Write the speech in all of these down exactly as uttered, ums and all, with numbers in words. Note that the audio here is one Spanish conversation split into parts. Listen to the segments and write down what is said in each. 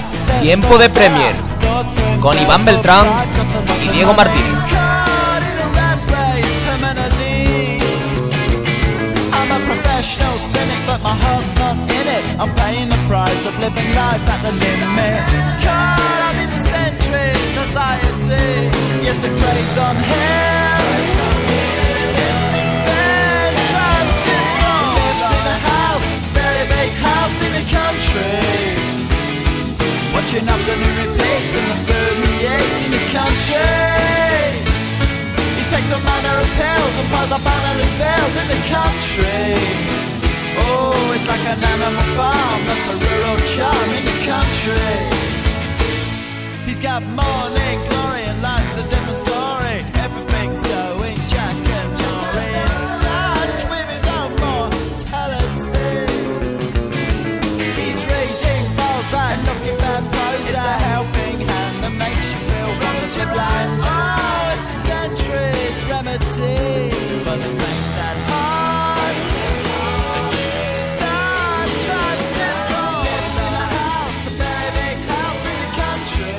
Tiempo de Premier con Iván Beltrán y Diego Martínez. Professional cynic, but my heart's not in it. I'm paying the price of living life at the limit. Caught up in the centuries, anxiety. Yes, it plays on him. Then Travis lives in a house, very big house in the country. Watching afternoon repeats and the food he eats in the country. Takes a manner of pills and piles up analyst bills in the country. Oh, it's like an animal farm, that's a rural charm in the country. He's got morning glory and life's a different story. Everything's going Jack and Jory in touch with his own mortality. He's reading bullseye and looking bad prose. It's a helping hand that makes you feel wonderfully blind. Oh, it's a century's remedy for the things at heart. Star Trek simple lives in a house, a very big house in the country.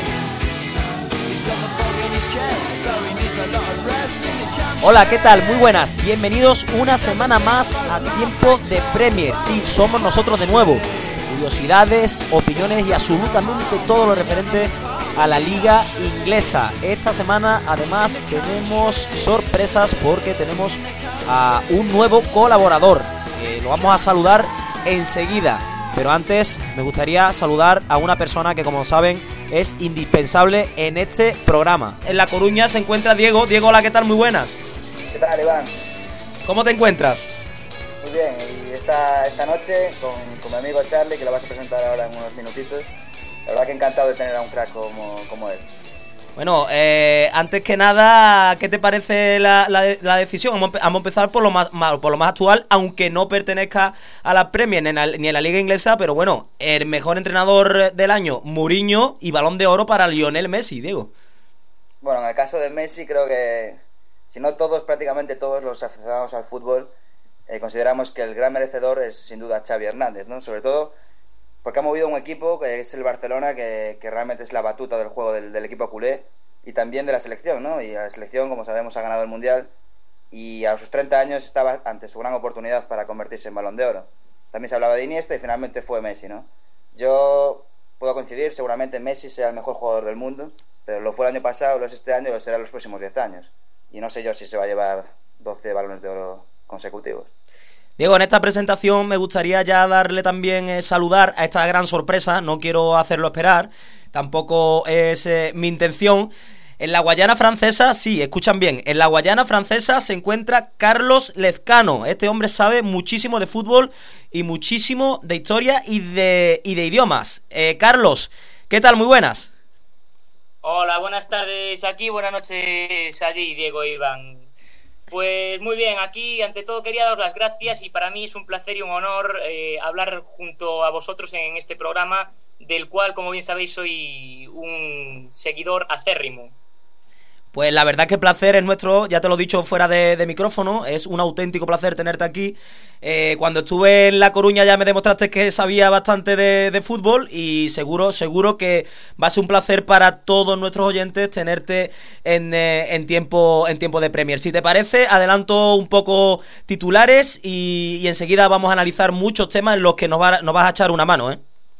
He's got a fog in his chest, so he needs a lot of rest in the country. Hola, ¿qué tal? Muy buenas. Bienvenidos una semana más a Tiempo de Premier. Sí, somos nosotros de nuevo. Curiosidades, opiniones y absolutamente todo lo referente a la liga inglesa. Esta semana además tenemos sorpresas porque tenemos a un nuevo colaborador. Eh, lo vamos a saludar enseguida, pero antes me gustaría saludar a una persona que, como saben, es indispensable en este programa. En La Coruña se encuentra Diego. Diego, hola, ¿qué tal? Muy buenas. ¿Qué tal, Iván? ¿Cómo te encuentras? Muy bien, y esta, esta noche con, con mi amigo Charlie, que lo vas a presentar ahora en unos minutitos. La verdad que encantado de tener a un crack como, como él. Bueno, eh, antes que nada, ¿qué te parece la, la, la decisión? Vamos a empezar por lo más, por lo más actual, aunque no pertenezca a la Premier ni en la, ni en la Liga Inglesa, pero bueno, el mejor entrenador del año, Mourinho, y Balón de Oro para Lionel Messi, Diego. Bueno, en el caso de Messi creo que, si no todos, prácticamente todos los aficionados al fútbol, eh, consideramos que el gran merecedor es sin duda Xavi Hernández, ¿no? Sobre todo porque ha movido un equipo que es el Barcelona, que, que realmente es la batuta del juego del, del equipo culé y también de la selección, ¿no? Y la selección, como sabemos, ha ganado el Mundial y a sus treinta años estaba ante su gran oportunidad para convertirse en Balón de Oro. También se hablaba de Iniesta y finalmente fue Messi, ¿no? Yo puedo coincidir, seguramente Messi sea el mejor jugador del mundo, pero lo fue el año pasado, lo es este año y lo será los próximos diez años. Y no sé yo si se va a llevar doce balones de oro consecutivos. Diego, en esta presentación me gustaría ya darle también eh, saludar a esta gran sorpresa. No quiero hacerlo esperar, tampoco es eh, mi intención. En la Guayana Francesa, sí, escuchan bien, en la Guayana Francesa se encuentra Carlos Lezcano. Este hombre sabe muchísimo de fútbol y muchísimo de historia y de, y de idiomas. Eh, Carlos, ¿qué tal? Muy buenas. Hola, buenas tardes aquí, buenas noches allí, Diego e Iván. Pues muy bien, aquí ante todo quería daros las gracias y para mí es un placer y un honor eh, hablar junto a vosotros en este programa, del cual, como bien sabéis, soy un seguidor acérrimo. Pues la verdad que el placer es nuestro, ya te lo he dicho fuera de, de micrófono, es un auténtico placer tenerte aquí. Eh, cuando estuve en La Coruña ya me demostraste que sabía bastante de, de fútbol y seguro seguro que va a ser un placer para todos nuestros oyentes tenerte en, eh, en, tiempo, en tiempo de Premier. Si te parece, adelanto un poco titulares y, y enseguida vamos a analizar muchos temas en los que nos, va, nos vas a echar una mano, ¿eh?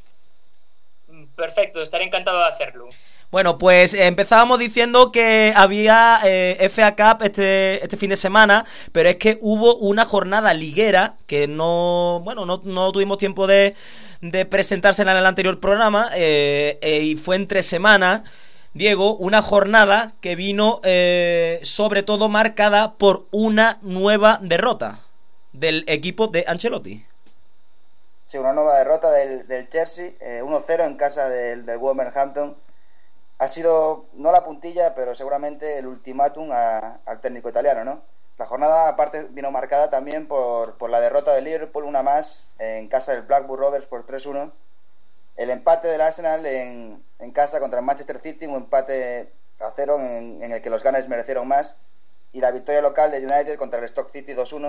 Perfecto, estaré encantado de hacerlo. Bueno, pues eh, empezábamos diciendo que había eh, F A Cup este, este fin de semana, pero es que hubo una jornada liguera que no, bueno, no, no tuvimos tiempo de, de presentársela en el anterior programa eh, eh, y fue entre semanas, Diego, una jornada que vino eh, sobre todo marcada por una nueva derrota del equipo de Ancelotti. Sí, una nueva derrota del, del Chelsea, eh, uno cero en casa del, del Wolverhampton. Ha sido, no la puntilla, pero seguramente el ultimátum a, al técnico italiano, ¿no? La jornada, aparte, vino marcada también por, por la derrota del Liverpool, una más, en casa del Blackburn Rovers por tres uno. El empate del Arsenal en, en casa contra el Manchester City, un empate a cero en, en el que los Gunners merecieron más. Y la victoria local de United contra el Stoke City dos uno,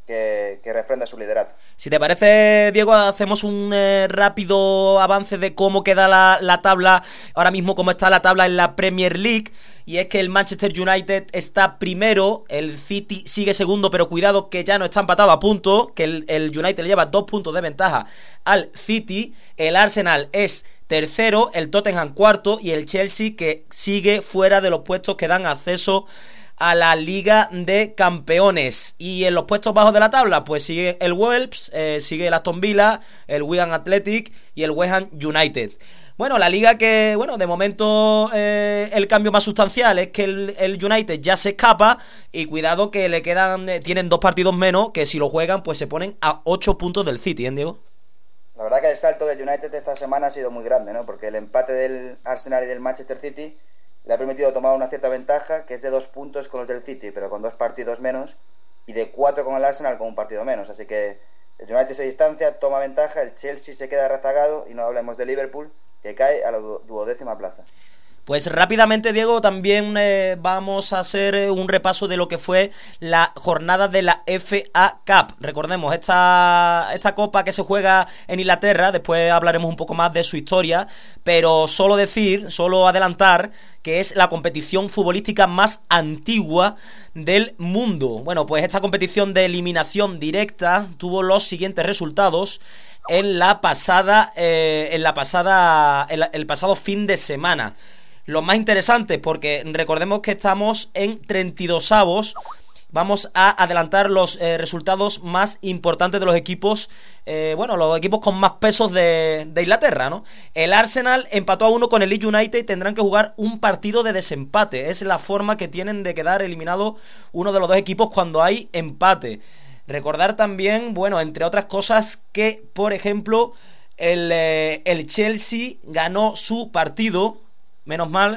que, que refrenda su liderato. Si te parece, Diego, hacemos un eh, rápido avance de cómo queda la, la tabla, ahora mismo cómo está la tabla en la Premier League, y es que el Manchester United está primero, el City sigue segundo, pero cuidado que ya no está empatado a punto, que el, el United le lleva dos puntos de ventaja al City, el Arsenal es tercero, el Tottenham cuarto, y el Chelsea que sigue fuera de los puestos que dan acceso a la Liga de Campeones. Y en los puestos bajos de la tabla pues sigue el Wolves, eh, sigue el Aston Villa, el Wigan Athletic y el West Ham United. Bueno, la liga que, bueno, de momento eh, el cambio más sustancial es que el, el United ya se escapa, y cuidado que le quedan, eh, tienen dos partidos menos, que si lo juegan pues se ponen a ocho puntos del City, ¿eh, Diego? La verdad que el salto del United esta semana ha sido muy grande, ¿no? Porque el empate del Arsenal y del Manchester City le ha permitido tomar una cierta ventaja, que es de dos puntos con los del City, pero con dos partidos menos, y de cuatro con el Arsenal con un partido menos. Así que el United se distancia, toma ventaja, el Chelsea se queda rezagado, y no hablemos de Liverpool, que cae a la duodécima plaza. Pues rápidamente, Diego, también eh, vamos a hacer eh, un repaso de lo que fue la jornada de la F A Cup. Recordemos, esta, esta copa que se juega en Inglaterra, después hablaremos un poco más de su historia, pero solo decir, solo adelantar que es la competición futbolística más antigua del mundo. Bueno, pues esta competición de eliminación directa tuvo los siguientes resultados en la pasada, eh, en la pasada, en la, el pasado fin de semana. Lo más interesante, porque recordemos que estamos en treinta y dos avos. Vamos a adelantar los eh, resultados más importantes de los equipos, eh, bueno, los equipos con más pesos de, de Inglaterra, ¿no? El Arsenal empató a uno con el Leeds United y tendrán que jugar un partido de desempate. Es la forma que tienen de quedar eliminado uno de los dos equipos cuando hay empate. Recordar también, bueno, entre otras cosas, que, por ejemplo, el, eh, el Chelsea ganó su partido. Menos mal,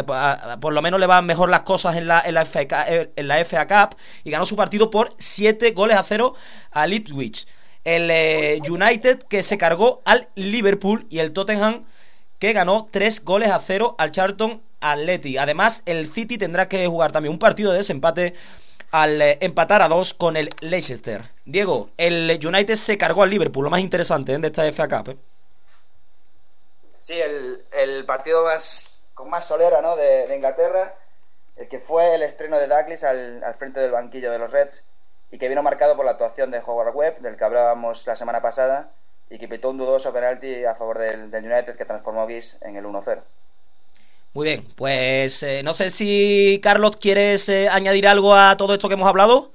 por lo menos le van mejor las cosas en la, en la, F A, en la F A Cup, y ganó su partido por siete goles a cero al Ipswich. El eh, United, que se cargó al Liverpool, y el Tottenham, que ganó tres goles a cero al Charlton Athletic. Además, el City tendrá que jugar también un partido de desempate al eh, empatar a dos con el Leicester. Diego, el United se cargó al Liverpool, lo más interesante, ¿eh?, de esta F A Cup, ¿eh? Sí, el, el partido más con más solera, ¿no?, de, de Inglaterra, el que fue el estreno de Douglas al, al frente del banquillo de los Reds, y que vino marcado por la actuación de Howard Webb, del que hablábamos la semana pasada, y que pitó un dudoso penalti a favor del, del United, que transformó a Guiss en el uno cero. Muy bien, pues eh, no sé si, Carlos, ¿quieres eh, añadir algo a todo esto que hemos hablado?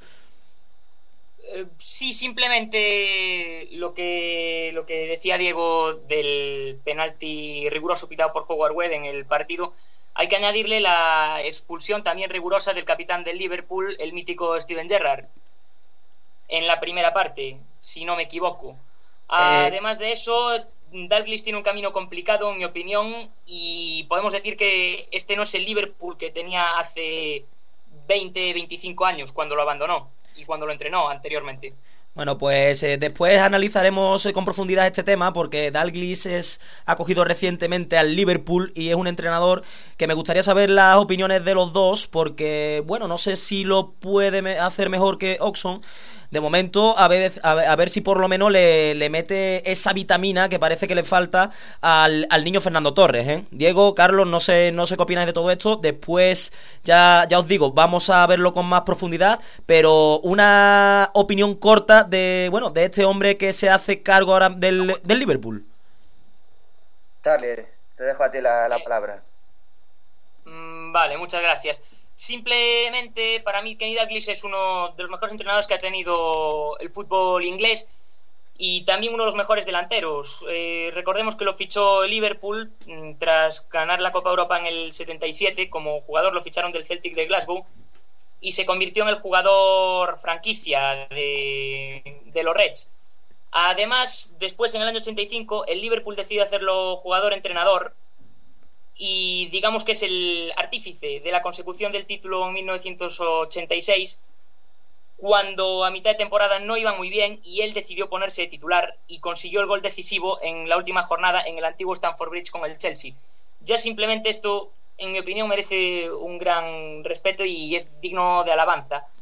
Sí, simplemente lo que lo que decía Diego del penalti riguroso pitado por Howard Webb en el partido. Hay que añadirle la expulsión también rigurosa del capitán del Liverpool, el mítico Steven Gerrard, en la primera parte, si no me equivoco. Eh... Además de eso, Dalglish tiene un camino complicado, en mi opinión, y podemos decir que este no es el Liverpool que tenía hace veinte, veinticinco años, cuando lo abandonó y cuando lo entrenó anteriormente. Bueno, pues eh, después analizaremos eh, con profundidad este tema, porque Dalglish es, ha cogido recientemente al Liverpool y es un entrenador que me gustaría saber las opiniones de los dos, porque, bueno, no sé si lo puede me- hacer mejor que Oxon. De momento, a ver, a ver, a ver si por lo menos le, le mete esa vitamina que parece que le falta al, al niño Fernando Torres, ¿eh? Diego, Carlos, no sé, no sé qué opináis de todo esto. Después, ya, ya os digo, vamos a verlo con más profundidad, pero una opinión corta de, bueno, de este hombre que se hace cargo ahora del, del Liverpool. Charlie, te dejo a ti la, la palabra. Mm, vale, muchas gracias. Simplemente, para mí, Kenny Dalglish es uno de los mejores entrenadores que ha tenido el fútbol inglés, y también uno de los mejores delanteros. Eh, recordemos que lo fichó el Liverpool mm, tras ganar la Copa Europa en el setenta y siete. Como jugador lo ficharon del Celtic de Glasgow, y se convirtió en el jugador franquicia de, de los Reds. Además, después, en el año ochenta y cinco, el Liverpool decide hacerlo jugador-entrenador, y digamos que es el artífice de la consecución del título en mil novecientos ochenta y seis, cuando a mitad de temporada no iba muy bien y él decidió ponerse de titular y consiguió el gol decisivo en la última jornada en el antiguo Stamford Bridge con el Chelsea. Ya simplemente esto, en mi opinión, merece un gran respeto y es digno de alabanza.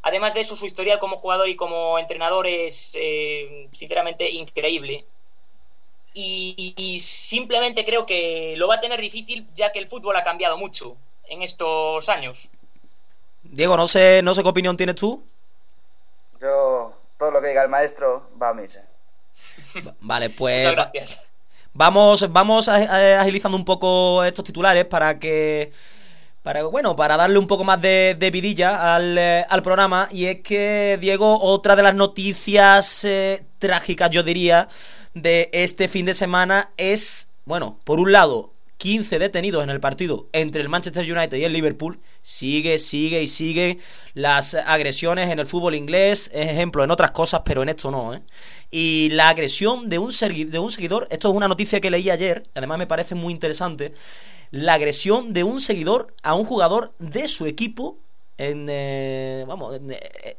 además de eso, su historial como jugador y como entrenador es eh, sinceramente increíble. Y, y simplemente creo que lo va a tener difícil, ya que el fútbol ha cambiado mucho en estos años. Diego, no sé, no sé qué opinión tienes tú. Yo, todo lo que diga el maestro va a misa. Vale, pues Muchas gracias. Vamos, vamos a- a- agilizando un poco estos titulares para que, para bueno, para darle un poco más de, de vidilla al, eh, al programa. Y es que, Diego, otra de las noticias eh, trágicas, yo diría, de este fin de semana es, bueno, por un lado, quince detenidos en el partido entre el Manchester United y el Liverpool. Sigue, sigue y sigue las agresiones en el fútbol inglés, es ejemplo en otras cosas, pero en esto no, ¿eh? Y la agresión de un, segui- de un seguidor, esto es una noticia que leí ayer, además me parece muy interesante, la agresión de un seguidor a un jugador de su equipo en, eh, vamos, en, eh,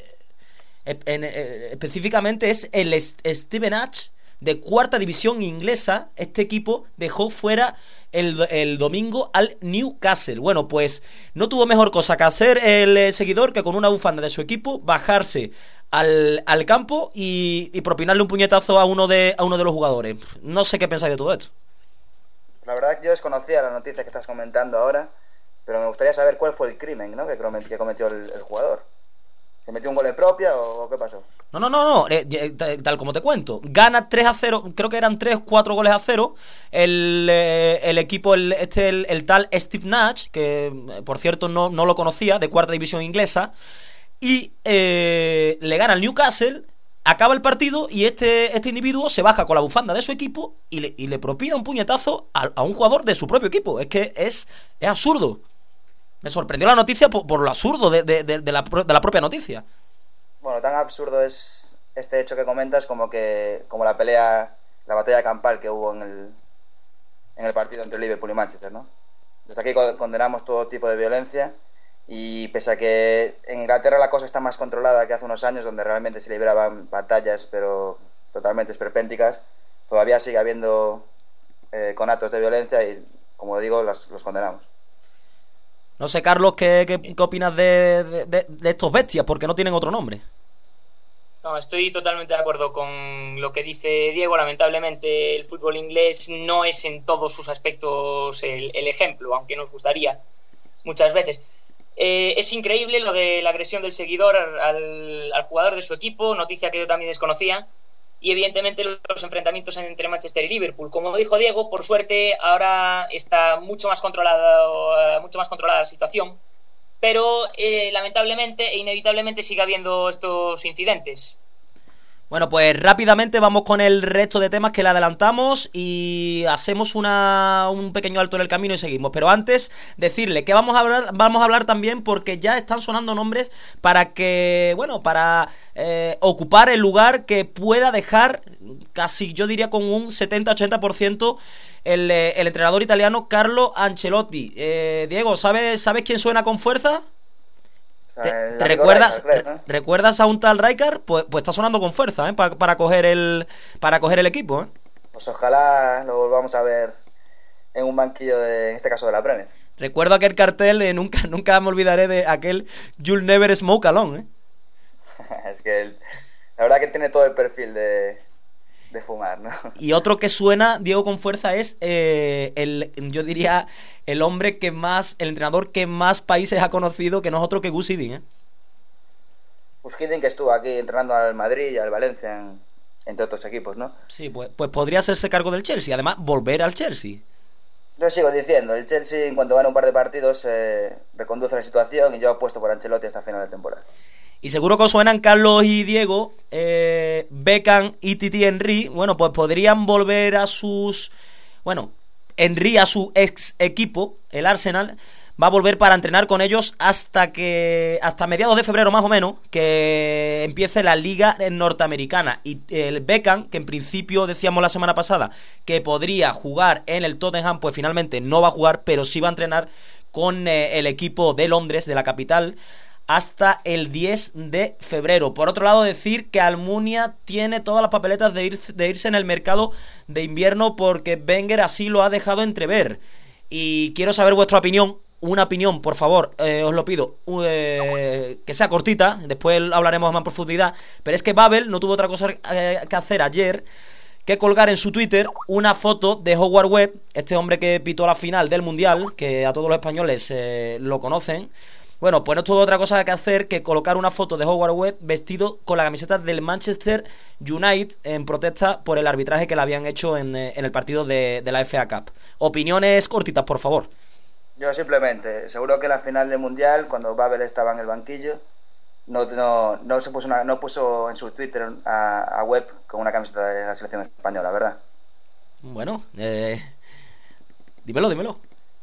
en- en- eh, específicamente es el Est- Stevenage de cuarta división inglesa. Este equipo dejó fuera el, el domingo al Newcastle. Bueno, pues no tuvo mejor cosa que hacer el eh, seguidor que con una bufanda de su equipo bajarse al, al campo y, y propinarle un puñetazo a uno de a uno de los jugadores. No sé qué pensáis de todo esto. La verdad yo desconocía la noticia que estás comentando ahora, pero me gustaría saber cuál fue el crimen, ¿no? que, comet- que cometió el, el jugador. ¿Se metió un gol de propia o, o qué pasó? No, no, no, no, eh, eh, tal, tal como te cuento. Gana tres a cero, creo que eran tres, cuatro goles a cero. El, eh, el equipo, el, este, el, el tal Steve Nash, que eh, por cierto no, no lo conocía, de cuarta división inglesa. Y eh, le gana al Newcastle, acaba el partido y este, este individuo se baja con la bufanda de su equipo y le, y le propina un puñetazo a, a un jugador de su propio equipo. Es que es, es absurdo. Me sorprendió la noticia por, por lo absurdo de, de, de, de, la, de la propia noticia. Bueno, tan absurdo es este hecho que comentas como que como la pelea, la batalla campal que hubo en el, en el partido entre Liverpool y Manchester, ¿no? Desde aquí co- condenamos todo tipo de violencia y pese a que en Inglaterra la cosa está más controlada que hace unos años, donde realmente se libraban batallas pero totalmente esperpénticas, todavía sigue habiendo eh, conatos de violencia y, como digo, los, los condenamos. No sé, Carlos, ¿qué, qué, qué opinas de, de, de, de estos bestias? Porque no tienen otro nombre. No, estoy totalmente de acuerdo con lo que dice Diego. Lamentablemente el fútbol inglés no es en todos sus aspectos el, el ejemplo, aunque nos gustaría muchas veces. Eh, es increíble lo de la agresión del seguidor al, al jugador de su equipo, noticia que yo también desconocía, y evidentemente los enfrentamientos entre Manchester y Liverpool. Como dijo Diego, por suerte ahora está mucho más controlada, mucho más controlada la situación, pero eh, lamentablemente e inevitablemente sigue habiendo estos incidentes. Bueno, pues rápidamente vamos con el resto de temas que le adelantamos y hacemos una, un pequeño alto en el camino y seguimos. Pero antes, decirle que vamos a hablar, vamos a hablar también porque ya están sonando nombres para que, bueno, para eh, ocupar el lugar que pueda dejar casi, yo diría, con un setenta ochenta por ciento el, eh, el entrenador italiano Carlo Ancelotti. Eh, Diego, ¿sabes, ¿sabes quién suena con fuerza? ¿Te, El te amigo recuerdas, Rijkaard, ¿no? re- ¿Recuerdas a un tal Rijkaard? Pues, pues está sonando con fuerza, ¿eh? Pa- para coger el para coger el equipo, ¿eh? Pues ojalá lo volvamos a ver en un banquillo, de, en este caso de la Premier. Recuerdo aquel cartel, eh, nunca nunca me olvidaré de aquel You'll Never Smoke Alone, ¿eh? Es que el- la verdad que tiene todo el perfil de, de fumar, ¿no? Y otro que suena, Diego, con fuerza es eh, el, yo diría, el hombre que más, el entrenador que más países ha conocido, que no es otro que Gus Hiddink, ¿eh? Gus Hiddink, que estuvo aquí entrenando al Madrid y al Valencia, en- entre otros equipos, ¿no? Sí, pues, pues podría hacerse cargo del Chelsea, además volver al Chelsea. Yo sigo diciendo, el Chelsea en cuanto gana un par de partidos eh, reconduce la situación y yo apuesto por Ancelotti hasta final de temporada. Y seguro que os suenan Carlos y Diego, eh, Beckham y Titi Henry. Bueno, pues podrían volver a sus... Bueno, Henry a su ex equipo, el Arsenal, va a volver para entrenar con ellos hasta que hasta mediados de febrero más o menos, que empiece la liga norteamericana. Y el Beckham, que en principio decíamos la semana pasada que podría jugar en el Tottenham, pues finalmente no va a jugar, pero sí va a entrenar con eh, el equipo de Londres, de la capital, hasta el diez de febrero. Por otro lado, decir que Almunia tiene todas las papeletas de, ir, de irse en el mercado de invierno porque Wenger así lo ha dejado entrever. Y quiero saber vuestra opinión, una opinión, por favor, eh, os lo pido, eh, que sea cortita, después hablaremos más en profundidad, pero es que Babel no tuvo otra cosa eh, que hacer ayer que colgar en su Twitter una foto de Howard Webb, este hombre que pitó la final del Mundial, que a todos los españoles eh, lo conocen. Bueno, pues no tuvo otra cosa que hacer que colocar una foto de Howard Webb vestido con la camiseta del Manchester United en protesta por el arbitraje que le habían hecho en, en el partido de, de la F A Cup. Opiniones cortitas, por favor. Yo simplemente, seguro que en la final del Mundial, cuando Babel estaba en el banquillo, no, no, no se puso una, no puso en su Twitter a, a Webb con una camiseta de la selección española, ¿verdad? Bueno, eh, dímelo, dímelo.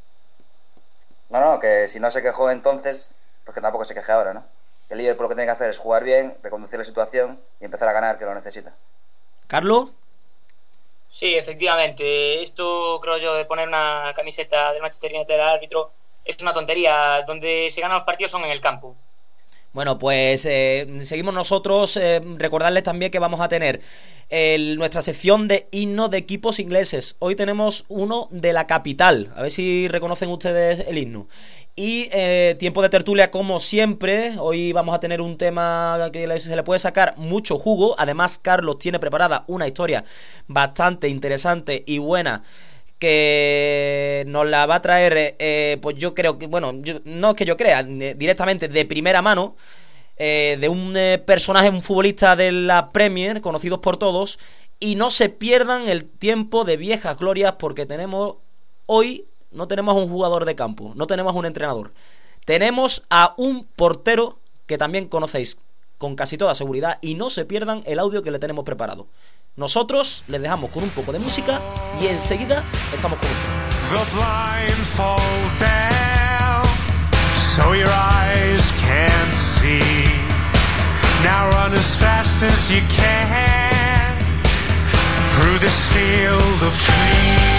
No, no, que si no se quejó entonces, pues que tampoco se queje ahora, ¿no? El líder por lo que tiene que hacer es jugar bien, reconducir la situación y empezar a ganar, que lo necesita. ¿Carlos? Sí, efectivamente. Esto, creo yo, de poner una camiseta del Manchester United al árbitro es una tontería. Donde se ganan los partidos son en el campo. Bueno, pues eh, seguimos nosotros. Eh, recordarles también que vamos a tener el, nuestra sección de himno de equipos ingleses. Hoy tenemos uno de la capital. A ver si reconocen ustedes el himno. Y eh, tiempo de tertulia como siempre. Hoy vamos a tener un tema que se le puede sacar mucho jugo. Además, Carlos tiene preparada una historia bastante interesante y buena que nos la va a traer, eh, pues yo creo que, bueno, yo, no es que yo crea, eh, directamente de primera mano, eh, de un eh, personaje, un futbolista de la Premier, conocidos por todos, y no se pierdan el tiempo de viejas glorias porque tenemos, hoy no tenemos a un jugador de campo, no tenemos a un entrenador, tenemos a un portero que también conocéis con casi toda seguridad y no se pierdan el audio que le tenemos preparado. Nosotros les dejamos con un poco de música y enseguida estamos con ustedes. The blindfold down, so your eyes can't see. Now run as fast as you can through this field of trees.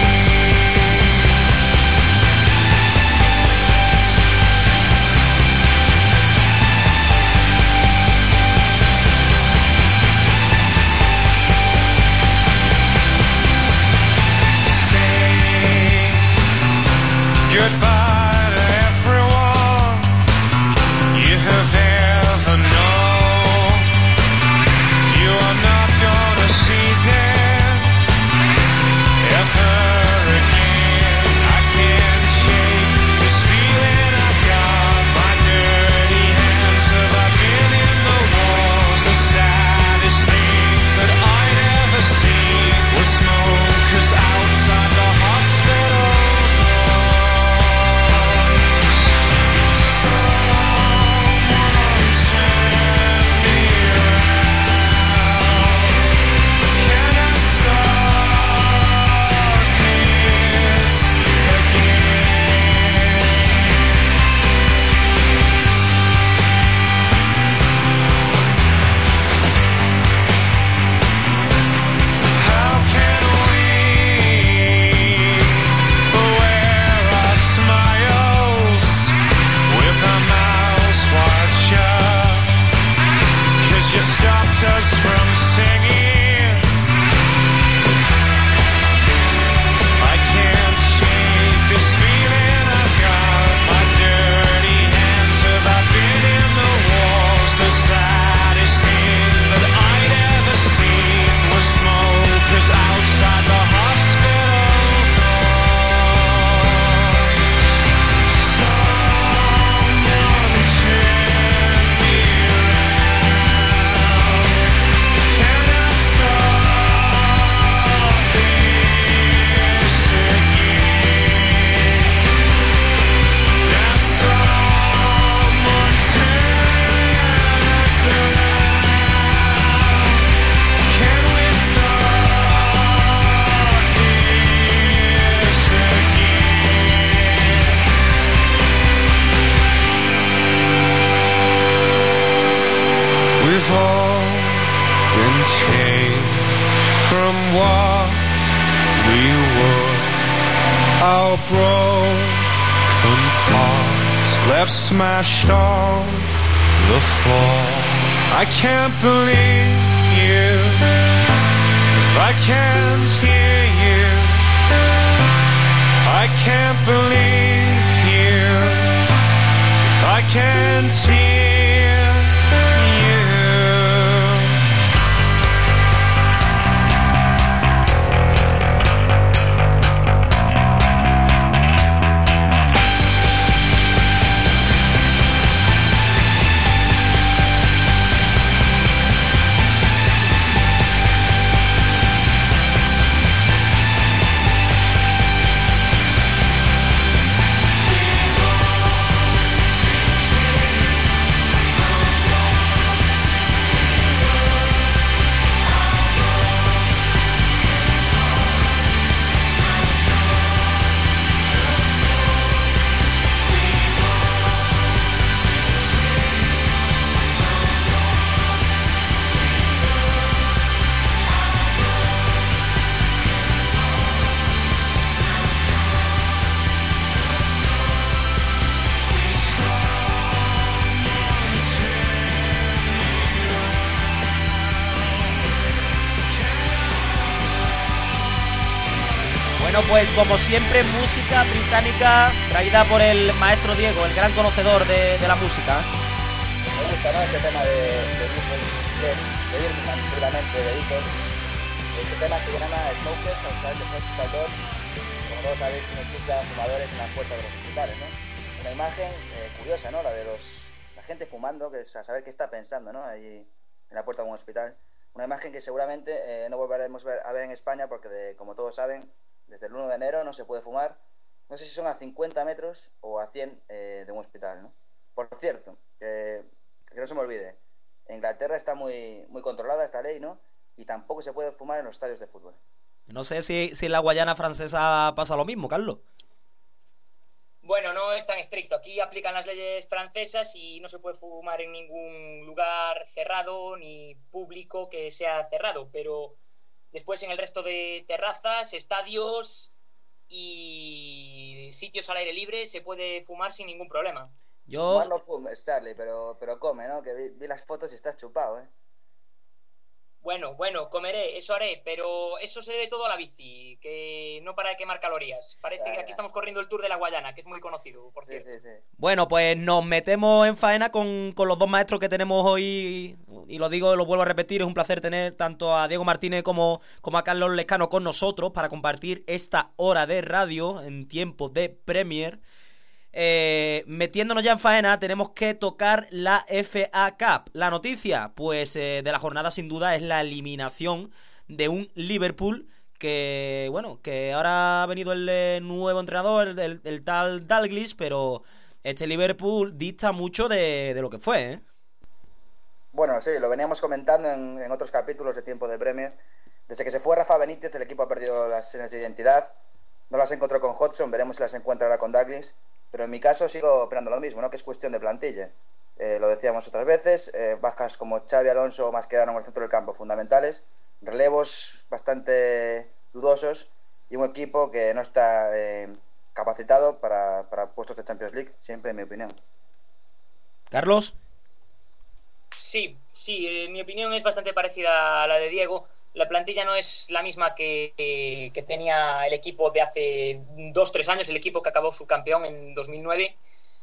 Goodbye to everyone you have ever known. You are not gonna see them ever again. I can't shake this feeling I've got. My dirty hands have I been in the walls. The saddest thing that I'd ever seen was smoke, 'cause outside the hospital us from singing. I can't shake this feeling I've got. My dirty hands have I been in the walls. The saddest thing that I'd ever seen was smoke, 'cause outside the hospital door someone turned me around. Can I stop this again? Now someone turn us around. Can we start this again? We've all been changed from what we were. Our broken hearts left smashed on the floor. I can't believe you if I can't hear you. I can't believe you until you. Bueno, pues como siempre, música británica traída por el maestro Diego, el gran conocedor de, de la música. Me gusta, ¿no? Este tema de, de, de, de Birmingham, seguramente, de Beatles. Este tema se llama Smokers Outside the Hospital Door. Como todos sabéis, significa fumadores en las puertas de los hospitales, ¿no? Una imagen eh, curiosa, ¿no? La de los, la gente fumando, que es a saber qué está pensando, ¿no? Allí en la puerta de un hospital. Una imagen que seguramente eh, no volveremos a ver en España porque, de, como todos saben, desde el uno de enero no se puede fumar, no sé si son a cincuenta metros o a cien eh, de un hospital, ¿no? Por cierto, eh, que no se me olvide, en Inglaterra está muy, muy controlada esta ley, ¿no? Y tampoco se puede fumar en los estadios de fútbol. No sé si, si en la Guayana francesa pasa lo mismo, Carlos. Bueno, no es tan estricto. Aquí aplican las leyes francesas y no se puede fumar en ningún lugar cerrado ni público que sea cerrado, pero después en el resto de terrazas, estadios y sitios al aire libre se puede fumar sin ningún problema. Yo... Fumar no fumes, Charlie, pero, pero come, ¿no? Que vi, vi las fotos y estás chupado, ¿eh? Bueno, bueno, comeré, eso haré, pero eso se debe todo a la bici, que no para de quemar calorías. Parece Ya, que ya. aquí estamos corriendo el Tour de la Guayana, que es muy conocido, por Sí, cierto. sí, sí. Bueno, pues nos metemos en faena con, con los dos maestros que tenemos hoy. Y lo digo, lo vuelvo a repetir, es un placer tener tanto a Diego Martínez como, como a Carlos Lescano con nosotros para compartir esta hora de radio en tiempo de Premier. Eh, metiéndonos ya en faena, tenemos que tocar la F A Cup. La noticia, pues, eh, de la jornada sin duda es la eliminación de un Liverpool que, bueno, que ahora ha venido el eh, nuevo entrenador, el, el, el tal Dalglish, pero este Liverpool dista mucho de, de lo que fue, ¿eh? Bueno, sí, lo veníamos comentando en, en otros capítulos de tiempo de Premier. Desde que se fue Rafa Benítez, el equipo ha perdido las señas de identidad. No las encontró con Hodgson, veremos si las encuentra ahora con Dalglish. Pero en mi caso sigo operando lo mismo, ¿no? Que es cuestión de plantilla. Eh, lo decíamos otras veces, eh, bajas como Xavi Alonso o Mascherano en el centro del campo fundamentales, relevos bastante dudosos y un equipo que no está eh, capacitado para, para puestos de Champions League, siempre en mi opinión. Carlos. Sí, sí, eh, mi opinión es bastante parecida a la de Diego. La plantilla no es la misma que, que, que tenía el equipo de hace dos, tres años, el equipo que acabó subcampeón en dos mil nueve.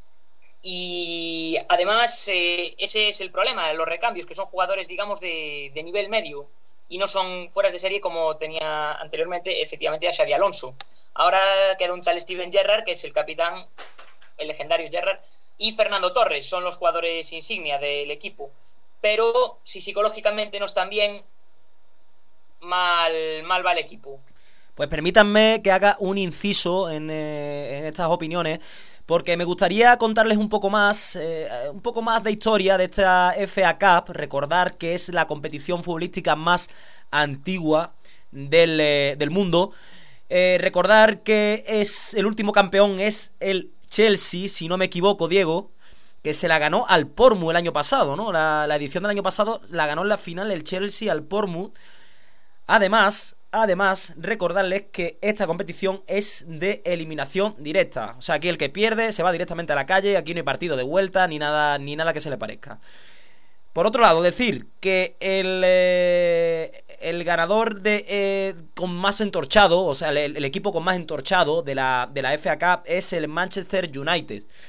Y además, eh, ese es el problema, los recambios, que son jugadores, digamos, de, de nivel medio y no son fueras de serie como tenía anteriormente, efectivamente, a Xavi Alonso. Ahora queda un tal Steven Gerrard, que es el capitán, el legendario Gerrard, y Fernando Torres, son los jugadores insignia del equipo. Pero si psicológicamente no están bien, mal, mal va el equipo. Pues permítanme que haga un inciso en, eh, en estas opiniones, porque me gustaría contarles un poco más, eh, un poco más de historia de esta F A Cup. Recordar que es la competición futbolística más antigua del, eh, del mundo. Eh, recordar que es el último campeón es el Chelsea, si no me equivoco, Diego, que se la ganó al Portsmouth el año pasado, ¿no? La, la edición del año pasado la ganó en la final el Chelsea al Portsmouth. Además, además, recordarles que esta competición es de eliminación directa. O sea, aquí el que pierde se va directamente a la calle, aquí no hay partido de vuelta, ni nada, ni nada que se le parezca. Por otro lado, decir que el, eh, el ganador de eh, con más entorchado, o sea, el, el equipo con más entorchado de la, de la F A Cup es el Manchester United.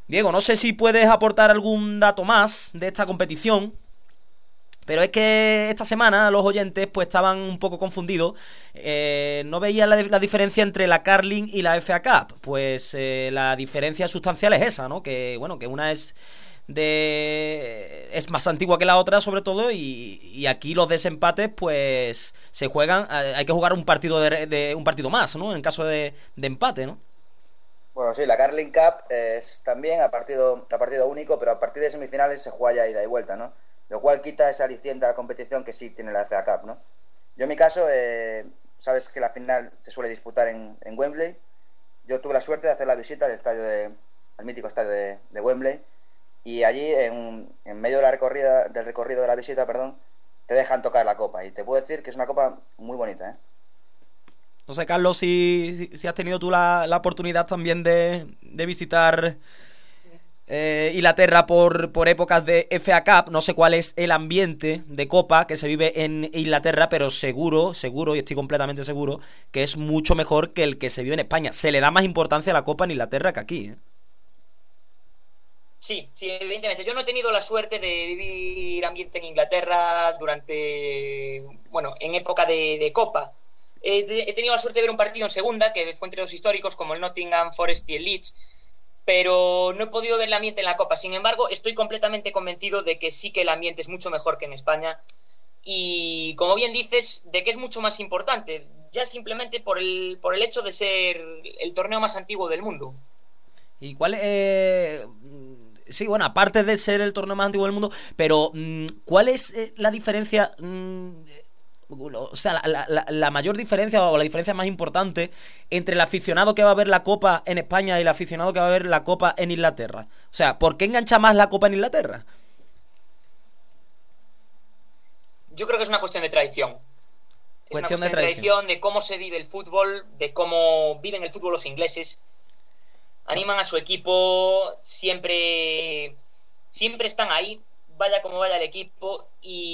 Diego, no sé si puedes aportar algún dato más de esta competición, pero es que esta semana los oyentes pues estaban un poco confundidos. Eh, no veían la, la diferencia entre la Carling y la F A Cup. Pues eh, la diferencia sustancial es esa, ¿no? Que bueno, que una es de es más antigua que la otra, sobre todo, y, y aquí los desempates pues se juegan. Hay que jugar un partido de, de un partido más, ¿no? En caso de, de empate, ¿no? Bueno, sí, la Carling Cup es también a partido, a partido único, pero a partir de semifinales se juega ya ida y vuelta, ¿no? Lo cual quita esa aliciente a la competición que sí tiene la F A Cup, ¿no? Yo en mi caso, eh, sabes que la final se suele disputar en, en Wembley. Yo tuve la suerte de hacer la visita al estadio de, al mítico estadio de, de Wembley, y allí en, en medio de la recorrida, del recorrido de la visita, perdón, te dejan tocar la copa, y te puedo decir que es una copa muy bonita, ¿eh? No sé, Carlos, si, si has tenido tú la, la oportunidad también de, de visitar eh, Inglaterra por, por épocas de F A Cup. No sé cuál es el ambiente de Copa que se vive en Inglaterra, pero seguro, seguro, y estoy completamente seguro, que es mucho mejor que el que se vive en España. Se le da más importancia a la Copa en Inglaterra que aquí, ¿eh? Sí, sí, evidentemente. Yo no he tenido la suerte de vivir ambiente en Inglaterra durante, bueno, en época de, de Copa. He tenido la suerte de ver un partido en segunda, que fue entre dos históricos como el Nottingham Forest y el Leeds, pero no he podido ver el ambiente en la Copa. Sin embargo, estoy completamente convencido de que sí que el ambiente es mucho mejor que en España, y como bien dices, de que es mucho más importante, ya simplemente por el, por el hecho de ser el torneo más antiguo del mundo. ¿Y cuál es...? Eh... Sí, bueno, aparte de ser el torneo más antiguo del mundo, pero ¿cuál es eh, la diferencia...? O sea, la, la, la mayor diferencia o la diferencia más importante entre el aficionado que va a ver la Copa en España y el aficionado que va a ver la Copa en Inglaterra. O sea, ¿por qué engancha más la Copa en Inglaterra? Yo creo que es una cuestión de tradición. Es cuestión, una cuestión de, de tradición, de cómo se vive el fútbol, de cómo viven el fútbol los ingleses. Animan a su equipo, siempre, siempre están ahí, vaya como vaya el equipo,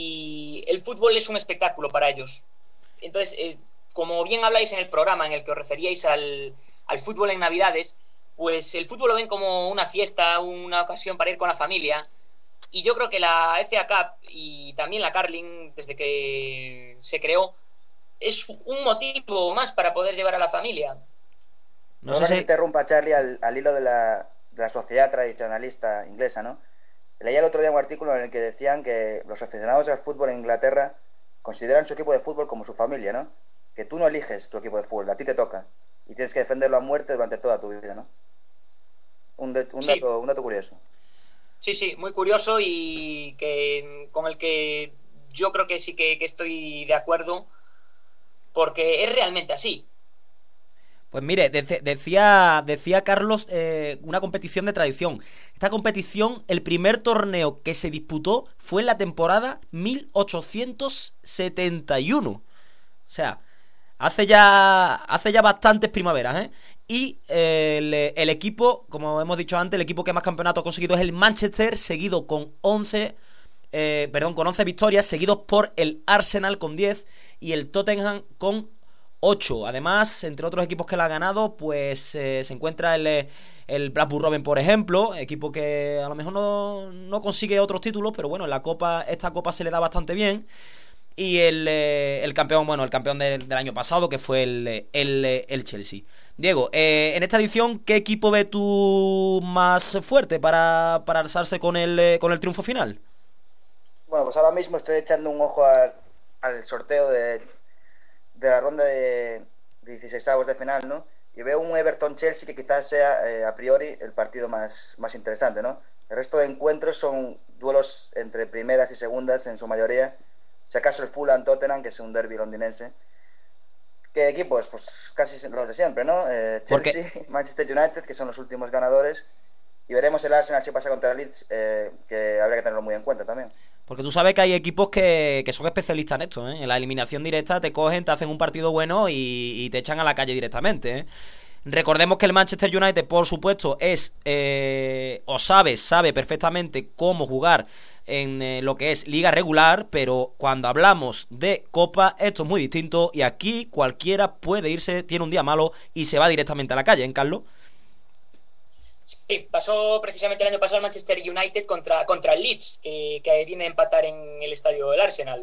y el fútbol es un espectáculo para ellos. Entonces, eh, como bien habláis en el programa en el que os referíais al, al fútbol en Navidades, pues el fútbol lo ven como una fiesta, una ocasión para ir con la familia, y yo creo que la F A Cup y también la Carling, desde que se creó, es un motivo más para poder llevar a la familia. No, no sé si te interrumpa, Charlie, al, al hilo de la, de la sociedad tradicionalista inglesa, ¿no? Leía el otro día un artículo en el que decían que los aficionados al fútbol en Inglaterra consideran su equipo de fútbol como su familia, ¿no? Que tú no eliges tu equipo de fútbol, a ti te toca, y tienes que defenderlo a muerte durante toda tu vida, ¿no? Un, de, un, sí. dato, un dato curioso. Sí, sí, muy curioso, y que con el que yo creo que sí que, que estoy de acuerdo, porque es realmente así. Pues mire, de- decía, decía Carlos, eh, una competición de tradición. Esta competición, el primer torneo que se disputó fue en la temporada mil ochocientos setenta y uno. O sea, hace ya, hace ya bastantes primaveras, ¿eh? Y eh, el, el equipo, como hemos dicho antes, el equipo que más campeonatos ha conseguido es el Manchester, seguido con once, eh, perdón, con once victorias, seguidos por el Arsenal con diez y el Tottenham con ocho. Además, entre otros equipos que la ha ganado, pues eh, se encuentra el, el Blackburn Rovers, por ejemplo, equipo que a lo mejor no, no consigue otros títulos, pero bueno, en la copa, esta copa se le da bastante bien. Y el, eh, el campeón, bueno, el campeón de, del año pasado, que fue el, el, el Chelsea. Diego, eh, en esta edición, ¿qué equipo ves tú más fuerte para, para alzarse con el, con el triunfo final? Bueno, pues ahora mismo estoy echando un ojo al, al sorteo de, de la ronda de dieciseisavos de final, ¿no? Y veo un Everton-Chelsea que quizás sea eh, a priori el partido más, más interesante, ¿no? El resto de encuentros son duelos entre primeras y segundas en su mayoría. Si acaso el Fulham-Tottenham, que es un derbi londinense. ¿Qué equipos? Pues casi los de siempre, ¿no? Eh, Chelsea, Manchester United, que son los últimos ganadores. Y veremos el Arsenal si pasa contra el Leeds, eh, que habría que tenerlo muy en cuenta también. Porque tú sabes que hay equipos que, que son especialistas en esto, ¿eh? En la eliminación directa te cogen, te hacen un partido bueno y, y te echan a la calle directamente, ¿eh? Recordemos que el Manchester United, por supuesto, es eh, o sabe, sabe perfectamente cómo jugar en eh, lo que es liga regular, pero cuando hablamos de Copa, esto es muy distinto y aquí cualquiera puede irse, tiene un día malo y se va directamente a la calle, ¿eh, Carlos? Sí, pasó precisamente el año pasado el Manchester United contra, contra el Leeds, eh, que viene a empatar en el estadio del Arsenal.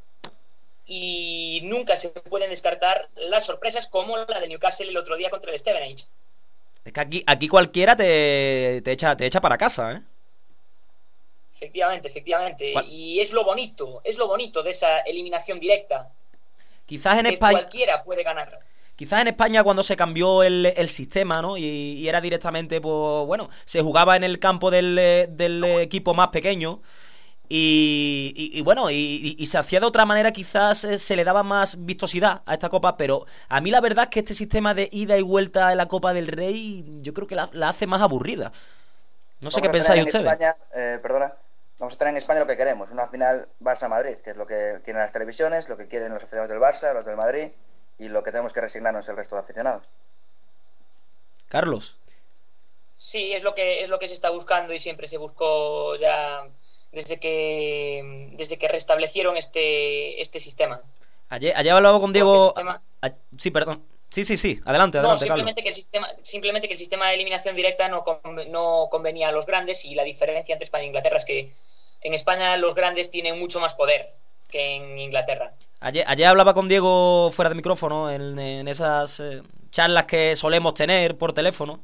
Y nunca se pueden descartar las sorpresas como la de Newcastle el otro día contra el Stevenage. Es que aquí, aquí cualquiera te, te, echa, te echa para casa, ¿eh? Efectivamente, efectivamente. ¿Cuál? Y es lo bonito, es lo bonito de esa eliminación directa. Quizás en que España... cualquiera puede ganar. Quizás en España cuando se cambió el, el sistema, ¿no? Y, y era directamente, pues, bueno, se jugaba en el campo del, del equipo más pequeño y, y, y bueno, y, y se hacía de otra manera, quizás se le daba más vistosidad a esta Copa, pero a mí la verdad es que este sistema de ida y vuelta en la Copa del Rey, yo creo que la, la hace más aburrida. No sé Vamos qué pensáis en ustedes. España, eh, perdona, vamos a tener en España lo que queremos, una final Barça-Madrid, que es lo que quieren las televisiones, lo que quieren los aficionados del Barça, los del Madrid, y lo que tenemos que resignarnos el resto de aficionados. Carlos. Sí, es lo que es lo que se está buscando y siempre se buscó ya desde que desde que restablecieron este este sistema. Ayer, ayer hablaba con Diego. Sistema... A, a, sí, perdón. Sí, sí, sí. Adelante, adelante, no, simplemente Carlos. que el sistema simplemente que el sistema de eliminación directa no con, no convenía a los grandes, y la diferencia entre España e Inglaterra es que en España los grandes tienen mucho más poder que en Inglaterra. Ayer, ayer hablaba con Diego fuera de micrófono en, en esas eh, charlas que solemos tener por teléfono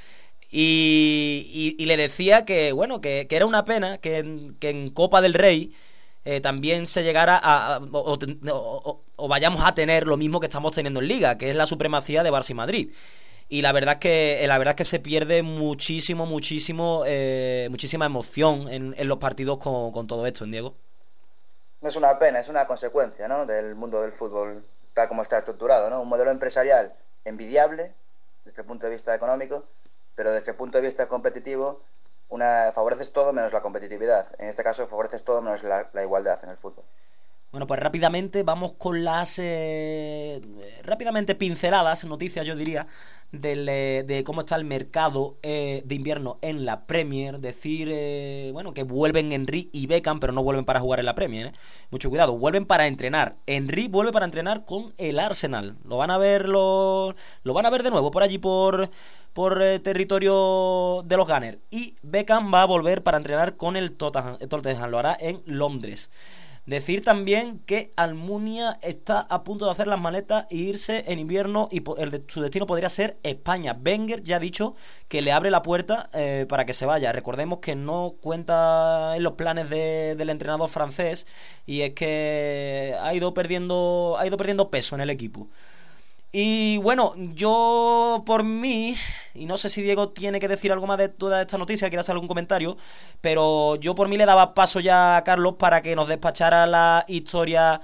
y, y, y le decía que bueno que, que era una pena que en, que en Copa del Rey eh, también se llegara a, a o, o, o, o vayamos a tener lo mismo que estamos teniendo en Liga, que es la supremacía de Barça y Madrid. Y la verdad es que la verdad es que se pierde muchísimo, muchísimo, eh, muchísima emoción en, en los partidos con, con todo esto, ¿en Diego? No es una pena, es una consecuencia, ¿no?, del mundo del fútbol tal como está estructurado, ¿no? Un modelo empresarial envidiable desde el punto de vista económico, pero desde el punto de vista competitivo una favoreces todo menos la competitividad. En este caso favoreces todo menos la, la igualdad en el fútbol. Bueno, pues rápidamente vamos con las eh, rápidamente pinceladas, noticias yo diría, del, eh, de cómo está el mercado eh, de invierno en la Premier. Decir, eh, bueno, que vuelven Henry y Beckham, pero no vuelven para jugar en la Premier, ¿eh? Mucho cuidado, vuelven para entrenar. Henry vuelve para entrenar con el Arsenal. Lo van a ver, lo, lo van a ver de nuevo por allí, por, por eh, territorio de los Gunners. Y Beckham va a volver para entrenar con el Tottenham, el Tottenham, lo hará en Londres. Decir también que Almunia está a punto de hacer las maletas e irse en invierno y el de, su destino podría ser España. Wenger ya ha dicho que le abre la puerta eh, para que se vaya. Recordemos que no cuenta en los planes de, del entrenador francés y es que ha ido perdiendo ha ido perdiendo peso en el equipo. Y bueno, yo por mí, y no sé si Diego tiene que decir algo más de toda esta noticia, quiere hacer algún comentario, pero yo por mí le daba paso ya a Carlos para que nos despachara la historia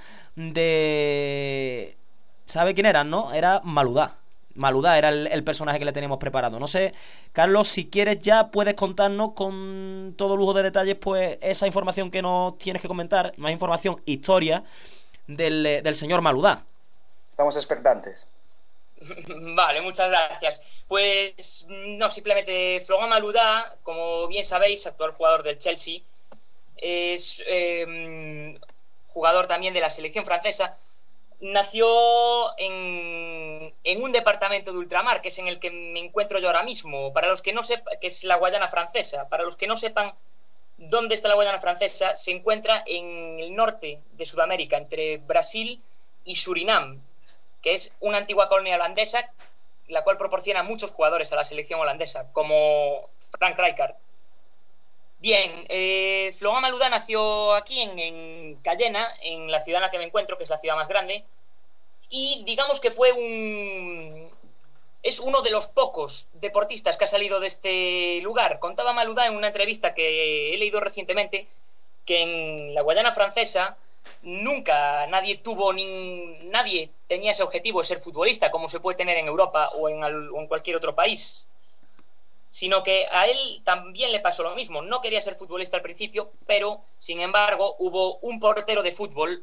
de... ¿Sabe quién era, no? Era Maludá. Maludá era el, el personaje que le teníamos preparado. No sé, Carlos, si quieres ya puedes contarnos con todo lujo de detalles pues esa información que nos tienes que comentar, más información, historia del, del señor Maludá. Estamos expectantes. Vale, muchas gracias. Pues no, simplemente Florent Maludá, como bien sabéis, actual jugador del Chelsea, es eh, jugador también de la selección francesa. Nació en, en un departamento de ultramar, que es en el que me encuentro yo ahora mismo, para los que no sepan, que es la Guayana Francesa. Para los que no sepan dónde está la Guayana Francesa, se encuentra en el norte de Sudamérica, entre Brasil y Surinam, que es una antigua colonia holandesa, la cual proporciona muchos jugadores a la selección holandesa, como Frank Rijkaard. Bien, eh, Florent Maludá nació aquí en, en Cayena, en la ciudad en la que me encuentro, que es la ciudad más grande, y digamos que fue un... es uno de los pocos deportistas que ha salido de este lugar. Contaba Maludá en una entrevista que he leído recientemente que en la Guayana Francesa nunca nadie tuvo ni nadie tenía ese objetivo de ser futbolista como se puede tener en Europa o en, al, o en cualquier otro país, sino que a él también le pasó lo mismo. No quería ser futbolista al principio, pero sin embargo hubo un portero de fútbol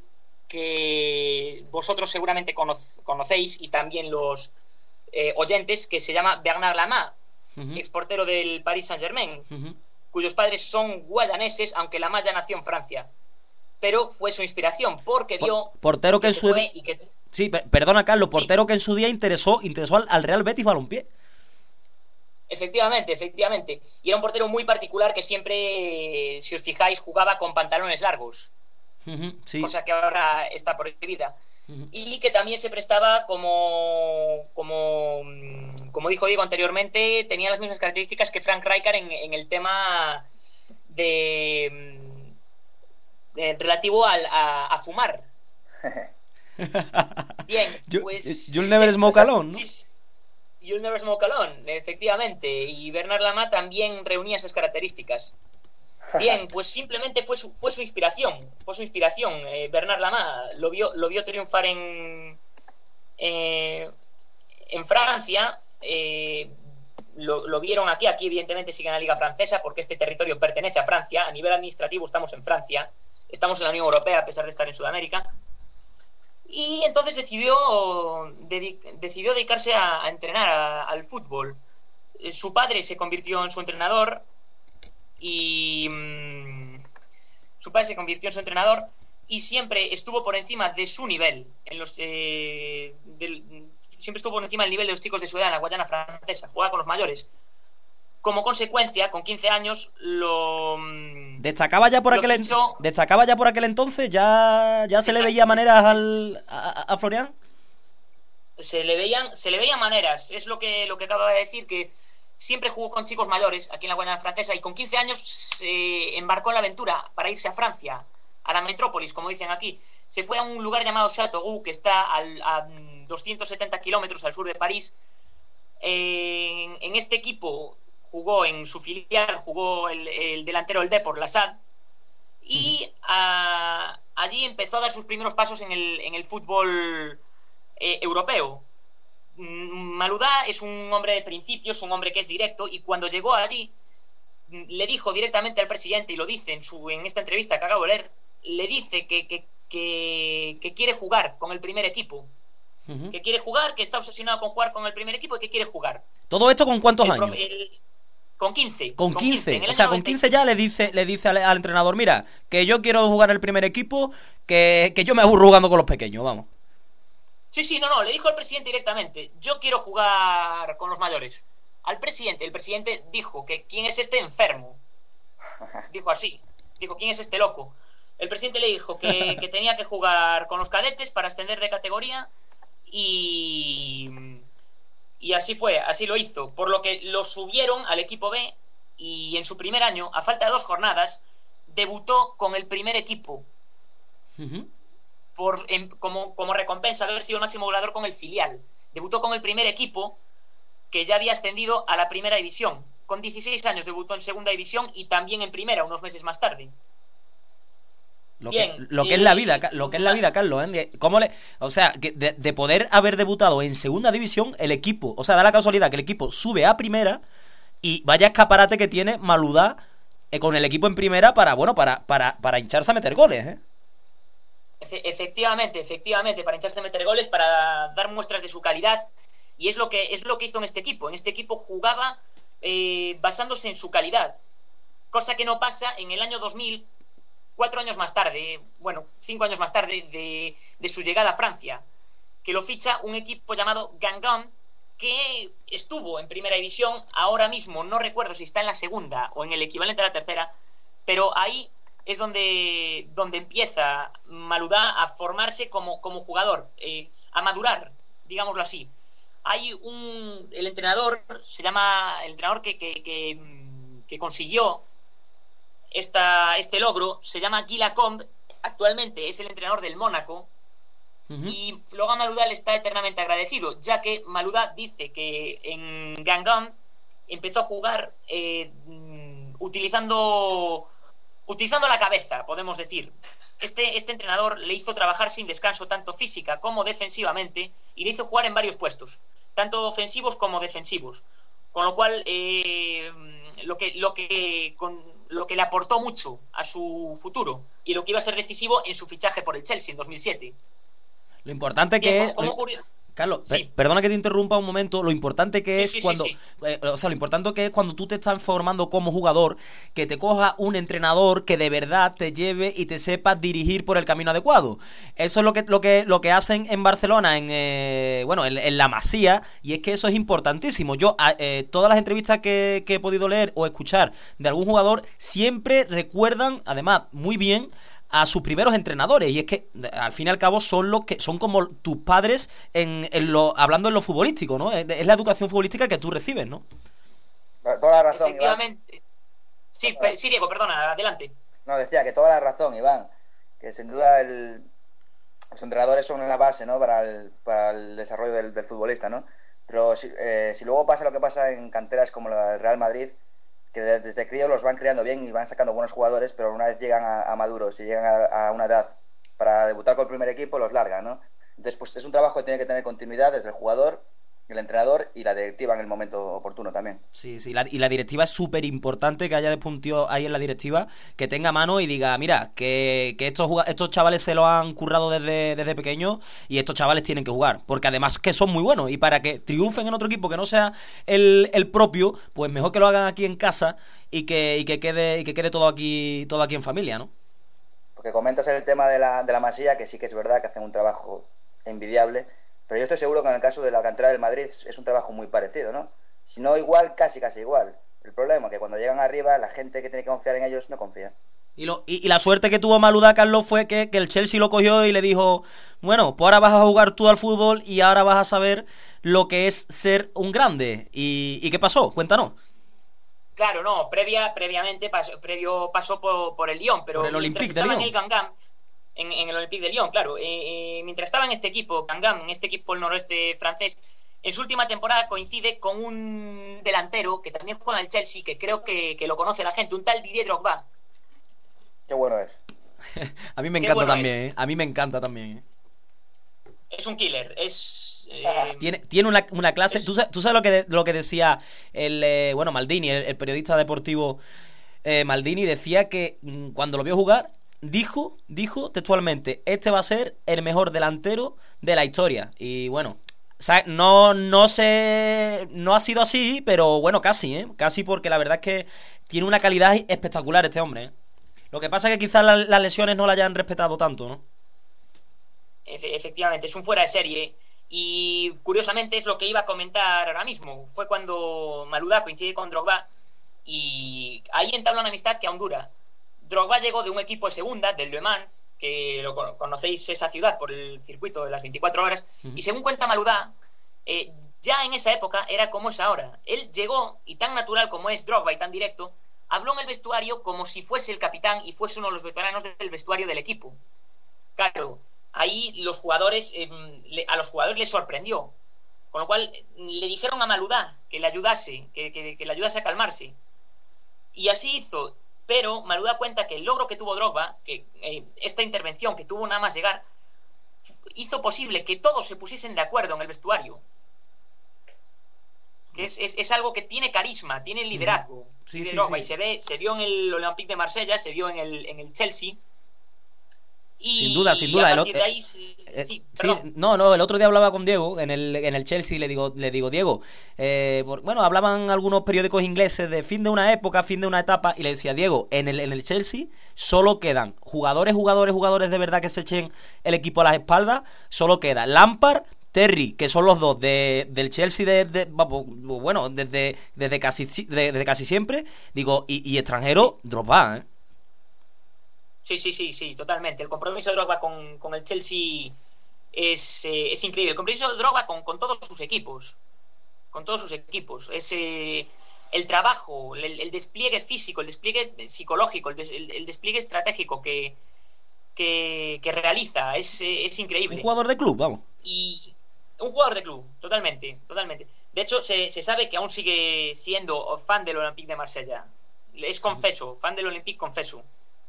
que vosotros seguramente cono- conocéis y también los eh, oyentes, que se llama Bernard Lama, uh-huh. exportero del Paris Saint-Germain, uh-huh. cuyos padres son guayaneses, aunque Lama ya nació en Francia. Pero fue su inspiración, porque vio portero que, que en su día... Que... Sí, perdona Carlos, portero sí. que en su día interesó, interesó al, al Real Betis Balompié. Efectivamente, efectivamente. Y era un portero muy particular que siempre, si os fijáis, jugaba con pantalones largos. Uh-huh, sí. Cosa que ahora está prohibida. Uh-huh. Y que también se prestaba como, como, como dijo Diego anteriormente, tenía las mismas características que Frank Rijkaard en, en el tema de, de relativo al, a, a fumar. Bien, pues... You'll never smoke alone, ¿no? Sí, You'll never smoke alone, efectivamente. Y Bernard Lama también reunía esas características. Bien, pues simplemente fue su, fue su inspiración. Fue su inspiración. Eh, Bernard Lama lo vio, lo vio triunfar en, eh, en Francia. Eh, lo, lo vieron aquí. Aquí, evidentemente, sigue en la Liga Francesa porque este territorio pertenece a Francia. A nivel administrativo estamos en Francia. Estamos en la Unión Europea a pesar de estar en Sudamérica. Y entonces decidió, dedic- decidió dedicarse a, a entrenar a, al fútbol. Su padre se convirtió en su entrenador y mmm, su padre se convirtió en su entrenador y siempre estuvo por encima de su nivel. En los, eh, del, siempre estuvo por encima del nivel de los chicos de su edad en la Guayana Francesa. Jugaba con los mayores. Como consecuencia, con quince años, lo... Destacaba ya por, lo aquel, en... fichó... Destacaba ya por aquel entonces, ya, ya se le veía maneras al, a, a Florian. Se le veían, se le veían maneras, es lo que, lo que acaba de decir, que siempre jugó con chicos mayores aquí en la Guayana Francesa y con quince años se embarcó en la aventura para irse a Francia, a la metrópolis, como dicen aquí. Se fue a un lugar llamado Châteauroux, que está al, a doscientos setenta kilómetros al sur de París. En, en este equipo jugó en su filial, jugó el, el delantero el Depor, Lassad, y uh-huh. a, allí empezó a dar sus primeros pasos en el, en el fútbol eh, europeo. Maloudá es un hombre de principios, un hombre que es directo, y cuando llegó allí le dijo directamente al presidente, y lo dice en, su, en esta entrevista que acabo de leer, le dice que, que, que, que quiere jugar con el primer equipo. Uh-huh. Que quiere jugar, que está obsesionado con jugar con el primer equipo y que quiere jugar. ¿Todo esto con cuántos el años? Profe, el, Con quince. Con quince. quince. O sea, con quince ya le dice le dice al, al entrenador, mira, que yo quiero jugar el primer equipo, que, que yo me aburro jugando con los pequeños, vamos. Sí, sí, no, no, le dijo al presidente directamente, yo quiero jugar con los mayores. Al presidente, el presidente dijo que quién es este enfermo. Dijo así, dijo, ¿quién es este loco? El presidente le dijo que, que tenía que jugar con los cadetes para ascender de categoría y... Y así fue, así lo hizo, por lo que lo subieron al equipo B y en su primer año, a falta de dos jornadas, debutó con el primer equipo. Uh-huh. Por, en, como, como recompensa de haber sido el máximo goleador con el filial. Debutó con el primer equipo que ya había ascendido a la primera división. Con dieciséis años debutó en segunda división y también en primera unos meses más tarde. Lo que, Bien, lo que eh, es la vida, lo que es la vida, Carlos, ¿eh? ¿Cómo le, o sea, que de, de poder haber debutado en segunda división, el equipo, o sea, da la casualidad que el equipo sube a primera y vaya escaparate que tiene Maloudá eh, con el equipo en primera para, bueno, para, para, para hincharse a meter goles, ¿eh? Efectivamente, efectivamente, para hincharse a meter goles, para dar muestras de su calidad, y es lo que es lo que hizo en este equipo. En este equipo jugaba eh, basándose en su calidad, cosa que no pasa en el año dos mil. Cuatro años más tarde, bueno, cinco años más tarde de, de su llegada a Francia, que lo ficha un equipo llamado Guingamp, que estuvo en primera división, ahora mismo no recuerdo si está en la segunda o en el equivalente a la tercera, pero ahí es donde, donde empieza Maloudá a formarse como, como jugador, eh, a madurar, digámoslo así. Hay un, el entrenador, se llama, el entrenador que, que, que, que consiguió Esta, este logro se llama Guy Lacombe, actualmente es el entrenador del Mónaco. Uh-huh. Y Florent Maloudá le está eternamente agradecido, ya que Maloudá dice que en Guingamp empezó a jugar eh, utilizando utilizando la cabeza, podemos decir. Este, este entrenador le hizo trabajar sin descanso tanto física como defensivamente y le hizo jugar en varios puestos, tanto ofensivos como defensivos, con lo cual eh, lo que lo que con lo que le aportó mucho a su futuro y lo que iba a ser decisivo en su fichaje por el Chelsea en dos mil siete. Lo importante Bien, que es como, como curio... Carlos, Sí. pe- perdona que te interrumpa un momento. Lo importante que Sí, es sí, sí, cuando, sí. eh, o sea, lo importante que es cuando tú te estás formando como jugador, que te coja un entrenador que de verdad te lleve y te sepa dirigir por el camino adecuado. Eso es lo que lo que lo que hacen en Barcelona, en eh, bueno, en, en la Masía, y es que eso es importantísimo. Yo a- eh, todas las entrevistas que, que he podido leer o escuchar de algún jugador siempre recuerdan, además, muy bien a sus primeros entrenadores, y es que al fin y al cabo son los que son como tus padres en, en lo hablando en lo futbolístico, ¿no? Es, es la educación futbolística que tú recibes, ¿no? Toda la razón, Iván. Efectivamente. Sí, pe- sí, Diego, perdona, adelante. No, decía que toda la razón, Iván. Que sin duda el, los entrenadores son la base, ¿no? Para el, para el desarrollo del, del futbolista, ¿no? Pero si, eh, si luego pasa lo que pasa en canteras como la del Real Madrid, que de- desde críos los van criando bien y van sacando buenos jugadores, pero una vez llegan a, a maduros y llegan a, a una edad para debutar con el primer equipo, los largan, ¿no? Entonces, pues es un trabajo que tiene que tener continuidad desde el jugador, el entrenador y la directiva en el momento oportuno también. Sí, sí, la- y la directiva es súper importante que haya de un tío ahí en la directiva que tenga mano y diga, mira, que, que estos juga- estos chavales se lo han currado desde, desde pequeños y estos chavales tienen que jugar, porque además que son muy buenos y para que triunfen en otro equipo que no sea el, el propio, pues mejor que lo hagan aquí en casa y que, y que quede y que quede todo aquí todo aquí en familia, ¿no? Porque comentas el tema de la, de la Masía, que sí que es verdad que hacen un trabajo envidiable, pero yo estoy seguro que en el caso de la cantera del Madrid es un trabajo muy parecido, ¿no? Si no igual, casi casi igual. El problema es que cuando llegan arriba, la gente que tiene que confiar en ellos no confía. Y, lo, y, y la suerte que tuvo Maluda, Carlos, fue que, que el Chelsea lo cogió y le dijo, bueno, pues ahora vas a jugar tú al fútbol y ahora vas a saber lo que es ser un grande. ¿Y, y qué pasó? Cuéntanos. Claro, no, previa, previamente pasó, previo pasó por, por el Lyon, pero Por el mientras Olympique de estaba en Lyon. el Gangam, en, en el Olympique de Lyon, claro, eh, eh, mientras estaba en este equipo, Gangam, en este equipo del noroeste francés, en su última temporada coincide con un delantero que también juega en el Chelsea, que creo que, que lo conoce la gente, un tal Didier Drogba. Qué bueno es. A mí me Qué encanta bueno también, es. ¿eh? A mí me encanta también, ¿eh? Es un killer, es... eh, Tiene, tiene una, una clase. Es- ¿Tú sabes, tú sabes lo, que de- lo que decía el eh, bueno Maldini, el, el periodista deportivo eh, Maldini? Decía que mm, cuando lo vio jugar, dijo, dijo textualmente, este va a ser el mejor delantero de la historia. Y bueno, sa- no, no sé, no ha sido así, pero bueno, casi, ¿eh? Casi, porque la verdad es que tiene una calidad espectacular este hombre, ¿eh? Lo que pasa es que quizás la- las lesiones no la hayan respetado tanto, ¿no? Efe- Efectivamente, es un fuera de serie. Y curiosamente es lo que iba a comentar ahora mismo. Fue cuando Malouda coincide con Drogba y ahí entabla una amistad que aún dura. Drogba llegó de un equipo de segunda, del Le Mans, que lo cono- conocéis esa ciudad por el circuito de las veinticuatro horas, Ujú. y según cuenta Malouda, eh, ya en esa época era como es ahora. Él llegó, y tan natural como es Drogba y tan directo, habló en el vestuario como si fuese el capitán y fuese uno de los veteranos del vestuario del equipo. Claro, ahí los jugadores, eh, le- a los jugadores les sorprendió. Con lo cual eh, le dijeron a Malouda que le ayudase, que, que, que le ayudase a calmarse. Y así hizo. Pero Malouda cuenta que el logro que tuvo Drogba, que eh, esta intervención que tuvo nada más llegar, hizo posible que todos se pusiesen de acuerdo en el vestuario. Que es, es, es algo que tiene carisma, tiene liderazgo. Sí, Didier sí, Drogba, sí. Y se ve, se vio en el Olympique de Marsella, se vio en el, en el Chelsea. Y Sin duda, sin a duda, el partir o- de ahí, sí, Eh, sí, sí, perdón. no, no, el otro día hablaba con Diego en el, en el Chelsea y le digo, le digo, Diego, eh, por- bueno, hablaban algunos periódicos ingleses de fin de una época, fin de una etapa, y le decía, Diego, en el, en el Chelsea solo quedan jugadores, jugadores, jugadores de verdad que se echen el equipo a las espaldas, solo queda Lampard, Terry, que son los dos de, del Chelsea de, de- vamos, bueno, desde, desde casi si- de- desde casi siempre, digo, y, y extranjero, Drogba, ¿eh? Sí, sí, sí, sí, totalmente. El compromiso de Drogba con, con el Chelsea es, eh, es increíble. El compromiso de Drogba con, con todos sus equipos. Con todos sus equipos. Es eh, el trabajo, el, el despliegue físico, el despliegue psicológico, el, des- el- el despliegue estratégico que, que, que realiza. Es, eh, es increíble. Un jugador de club, vamos. Y un jugador de club, totalmente, totalmente. De hecho, se, se sabe que aún sigue siendo fan del Olympique de Marsella. Es confeso, fan del Olympique confeso.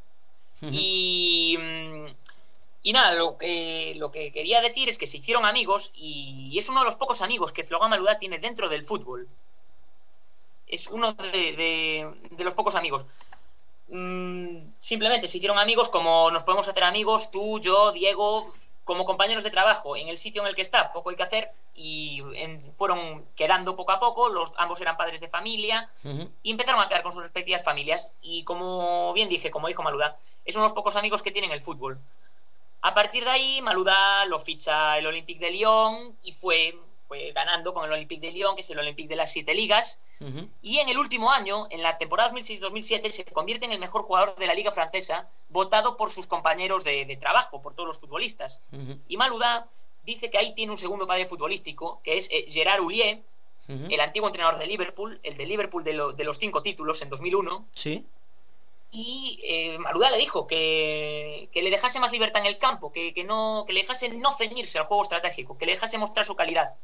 Y, mm, y nada, lo que, lo que quería decir es que se hicieron amigos y es uno de los pocos amigos que Florent Malouda tiene dentro del fútbol. Es uno de, de, de los pocos amigos. Mm, simplemente se hicieron amigos como nos podemos hacer amigos, tú, yo, Diego, como compañeros de trabajo en el sitio en el que está, poco hay que hacer, y en, fueron quedando poco a poco, los, ambos eran padres de familia, uh-huh. y empezaron a quedar con sus respectivas familias, y como bien dije, como dijo Malouda, es uno de los pocos amigos que tienen el fútbol. A partir de ahí, Malouda lo ficha el Olympique de Lyon, y fue, fue ganando con el Olympique de Lyon, que es el Olympique de las siete ligas, uh-huh. y en el último año, en la temporada dos mil seis dos mil siete, se convierte en el mejor jugador de la liga francesa, votado por sus compañeros de, de trabajo, por todos los futbolistas. Uh-huh. Y Malouda dice que ahí tiene un segundo padre futbolístico, que es eh, Gerard Houllier, uh-huh. el antiguo entrenador de Liverpool, el de Liverpool de, lo, de los cinco títulos en dos mil uno. Sí. Y eh, Malouda le dijo que, que le dejase más libertad en el campo, que, que, no, que le dejase no ceñirse al juego estratégico, que le dejase mostrar su calidad.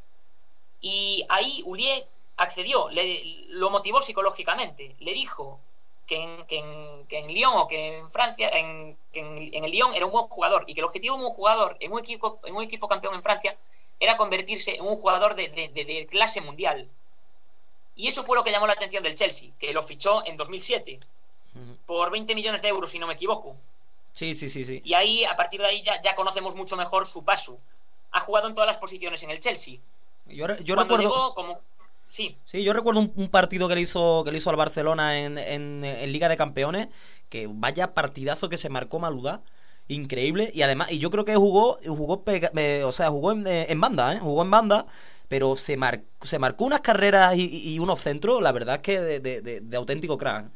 Y ahí Houllier accedió, le, lo motivó psicológicamente, le dijo que en, que en, que en Lyon o que en Francia, en, que en, en el Lyon era un buen jugador, y que el objetivo de un jugador en un equipo, en un equipo campeón en Francia era convertirse en un jugador de, de, de, de clase mundial. Y eso fue lo que llamó la atención del Chelsea, que lo fichó en dos mil siete uh-huh. por veinte millones de euros, si no me equivoco. Sí, sí, sí, sí. Y ahí, a partir de ahí, ya, ya conocemos mucho mejor su paso. Ha jugado en todas las posiciones en el Chelsea. Yo, yo Cuando recuerdo... llegó como... Sí. Sí, yo recuerdo un, un partido que le hizo que le hizo al Barcelona en, en, en Liga de Campeones, que vaya partidazo que se marcó Malouda, increíble, y además y yo creo que jugó jugó pega, eh, o sea, jugó en, en banda, ¿eh? Jugó en banda, pero se mar, se marcó unas carreras y, y unos centros, la verdad es que de, de, de, de auténtico crack.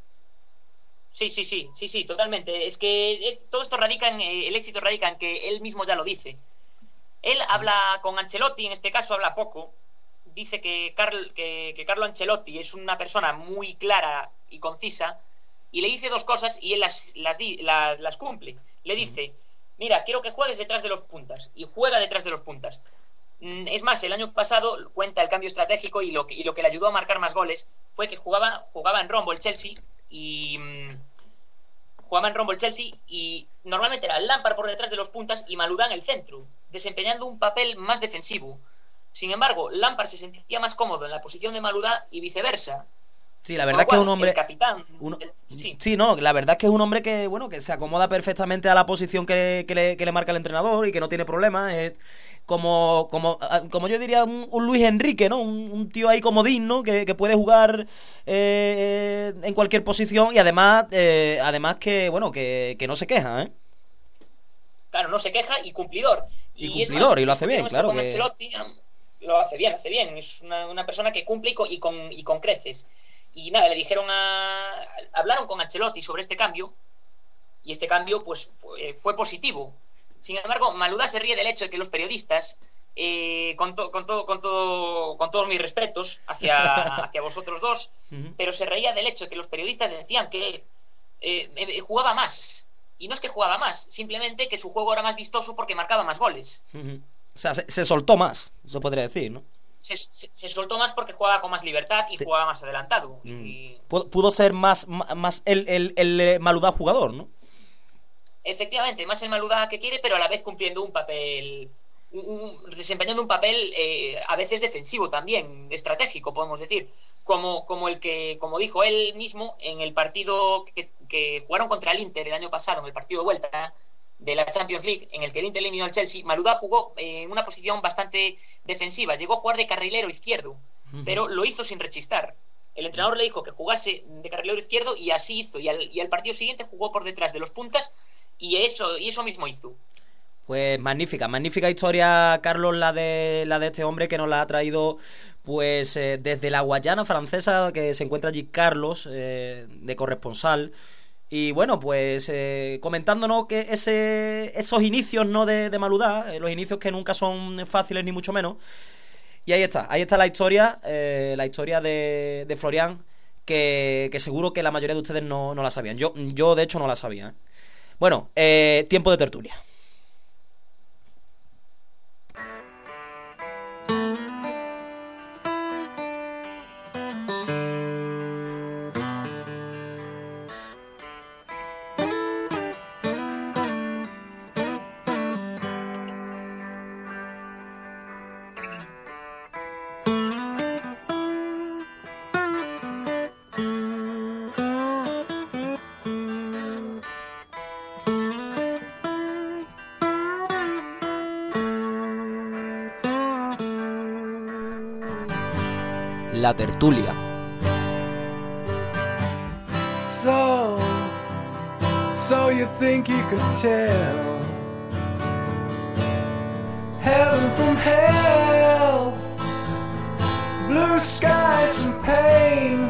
Sí, sí, sí, sí, sí, totalmente. Es que eh, todo esto radica en eh, el éxito radica en que él mismo ya lo dice. Él habla con Ancelotti, en este caso habla poco. Dice que, Carl, que, que Carlo Ancelotti es una persona muy clara y concisa, y le dice dos cosas y él las, las, las, las cumple. Le dice, mira, quiero que juegues detrás de los puntas, y juega detrás de los puntas. Es más, el año pasado cuenta el cambio estratégico, y lo que, y lo que le ayudó a marcar más goles fue que jugaba, jugaba en rombo el Chelsea, y mmm, jugaba en rombo el Chelsea, y normalmente era Lampard por detrás de los puntas y Malouda en el centro, desempeñando un papel más defensivo. Sin embargo, Lampard se sentía más cómodo en la posición de Malouda y viceversa. Sí, la verdad es que es un hombre... El capitán... Uno, el, sí. sí, no, la verdad es que es un hombre que, bueno, que se acomoda perfectamente a la posición que, que, le, que le marca el entrenador y que no tiene problemas. Es como, como, como yo diría, un, un Luis Enrique, ¿no? Un, un tío ahí comodín, ¿no? Que, que puede jugar eh, en cualquier posición, y además, eh, además que, bueno, que, que no se queja, ¿eh? Claro, no se queja y cumplidor. Y, y cumplidor, más, y lo hace bien, claro. Con Que... Ancelotti, lo hace bien, hace bien. Es una, una persona que cumple y con, y, con, y con creces. Y nada, le dijeron a... Hablaron con Ancelotti sobre este cambio, y este cambio pues fue, fue positivo. Sin embargo, Malouda se ríe del hecho de que los periodistas, eh, con, to, con, to, con, to, con todos mis respetos hacia, hacia vosotros dos, uh-huh. pero se reía del hecho de que los periodistas decían que eh, eh, jugaba más. Y no es que jugaba más, simplemente que su juego era más vistoso porque marcaba más goles. Uh-huh. O sea, se, se soltó más, eso podría decir, ¿no? Se, se, se soltó más porque jugaba con más libertad y jugaba más adelantado. Mm. Y... Pudo, pudo ser más, más el, el, el Malouda jugador, ¿no? Efectivamente, más el Malouda que quiere, pero a la vez cumpliendo un papel, un, un, desempeñando un papel eh, a veces defensivo también, estratégico, podemos decir, como, como el que, como dijo él mismo en el partido que, que jugaron contra el Inter el año pasado, en el partido de vuelta de la Champions League, en el que el Inter eliminó al Chelsea. Malouda jugó eh, en una posición bastante defensiva, llegó a jugar de carrilero izquierdo, uh-huh. pero lo hizo sin rechistar. El entrenador le dijo que jugase de carrilero izquierdo y así hizo, y al, y al partido siguiente jugó por detrás de los puntas, y eso, y eso mismo hizo. Pues magnífica, magnífica historia, Carlos, la de la de este hombre que nos la ha traído pues eh, desde la Guayana francesa, que se encuentra allí Carlos, eh, de corresponsal. Y bueno, pues eh, comentándonos que ese, esos inicios, ¿no?, de, de Malouda, eh, los inicios que nunca son fáciles ni mucho menos. Y ahí está, ahí está la historia, eh, la historia de, de Florian, que, que seguro que la mayoría de ustedes no, no la sabían. Yo, yo de hecho no la sabía, ¿eh? Bueno, eh, tiempo de tertulia. La Tertulia. So, so you think you could tell heaven from hell, blue skies and pain.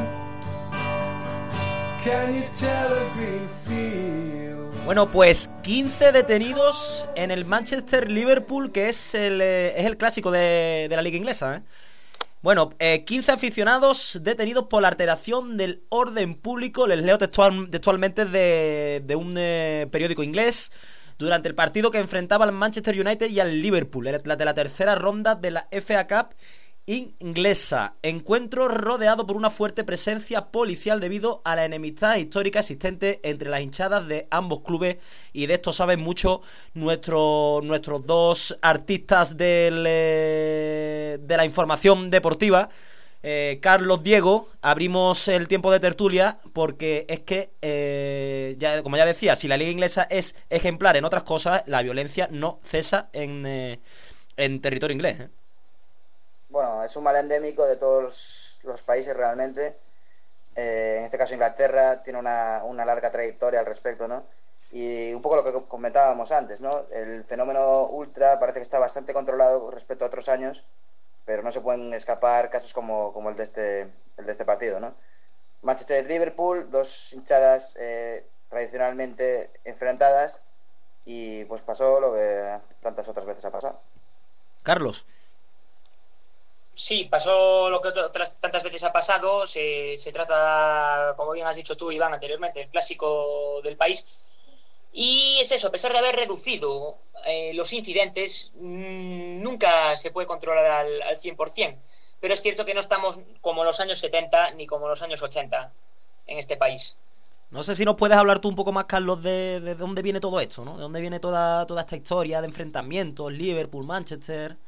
Can you tell a green field? Bueno, pues quince detenidos en el Manchester-Liverpool, que es el, eh, es el clásico de, de la liga inglesa, ¿eh? Bueno, eh, quince aficionados detenidos por la alteración del orden público, les leo textual, textualmente de, de un eh, periódico inglés, durante el partido que enfrentaba al Manchester United y al Liverpool, la de la tercera ronda de la F A Cup inglesa. Encuentro rodeado por una fuerte presencia policial debido a la enemistad histórica existente entre las hinchadas de ambos clubes, y de esto saben mucho nuestro, nuestros dos artistas del, eh, de la información deportiva. eh, Carlos, Diego, abrimos el tiempo de tertulia porque es que, eh, ya, como ya decía, si la liga inglesa es ejemplar en otras cosas, la violencia no cesa en, eh, en territorio inglés, ¿eh? Bueno, es un mal endémico de todos los, los países realmente. Eh, en este caso Inglaterra tiene una, una larga trayectoria al respecto, ¿no? Y un poco lo que comentábamos antes, ¿no? El fenómeno ultra parece que está bastante controlado respecto a otros años, pero no se pueden escapar casos como, como el de este el de este partido, ¿no? Manchester-Liverpool, dos hinchadas eh, tradicionalmente enfrentadas, y pues pasó lo que tantas otras veces ha pasado. Carlos. Sí, pasó lo que otras tantas veces ha pasado. Se, se trata, como bien has dicho tú, Iván, anteriormente, del clásico del país. Y es eso, a pesar de haber reducido eh, los incidentes, mmm, nunca se puede controlar al, al cien por ciento. Pero es cierto que no estamos como en los años setenta ni como en los años ochenta en este país. No sé si nos puedes hablar tú un poco más, Carlos, de, de dónde viene todo esto, ¿no? De dónde viene toda, toda esta historia de enfrentamientos, Liverpool, Manchester.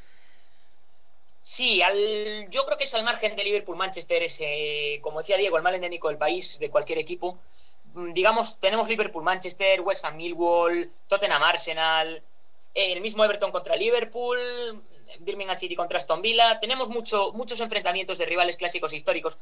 Sí, al, yo creo que es al margen de Liverpool-Manchester, es, eh, como decía Diego, el mal endémico del país, de cualquier equipo. Digamos, tenemos Liverpool-Manchester, West Ham-Millwall, Tottenham-Arsenal, eh, el mismo Everton contra Liverpool, Birmingham City contra Aston Villa. Tenemos mucho, muchos enfrentamientos de rivales clásicos e históricos.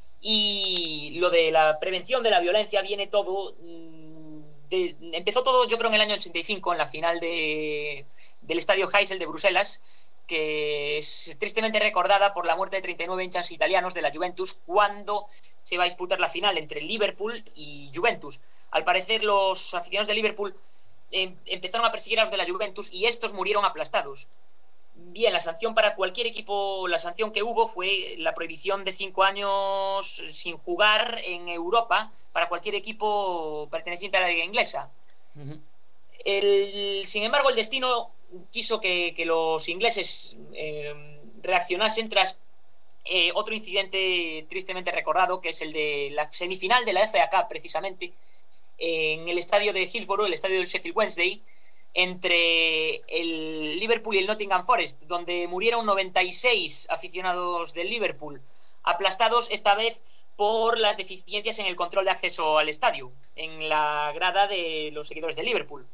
Y lo de la prevención de la violencia viene todo... De, empezó todo, yo creo, en el año ochenta y cinco, en la final de, del Estadio Heysel de Bruselas, que es tristemente recordada por la muerte de treinta y nueve hinchas italianos de la Juventus cuando se va a disputar la final entre Liverpool y Juventus. Al parecer, los aficionados de Liverpool eh, empezaron a perseguir a los de la Juventus y estos murieron aplastados. Bien, la sanción para cualquier equipo, la sanción que hubo fue la prohibición de cinco años sin jugar en Europa para cualquier equipo perteneciente a la liga inglesa. Uh-huh. El, sin embargo, el destino quiso que, que los ingleses eh, reaccionasen tras eh, otro incidente tristemente recordado, que es el de la semifinal de la F A Cup, precisamente, eh, en el estadio de Hillsborough, el estadio del Sheffield Wednesday, entre el Liverpool y el Nottingham Forest, donde murieron noventa y seis aficionados del Liverpool, aplastados esta vez por las deficiencias en el control de acceso al estadio, en la grada de los seguidores del Liverpool.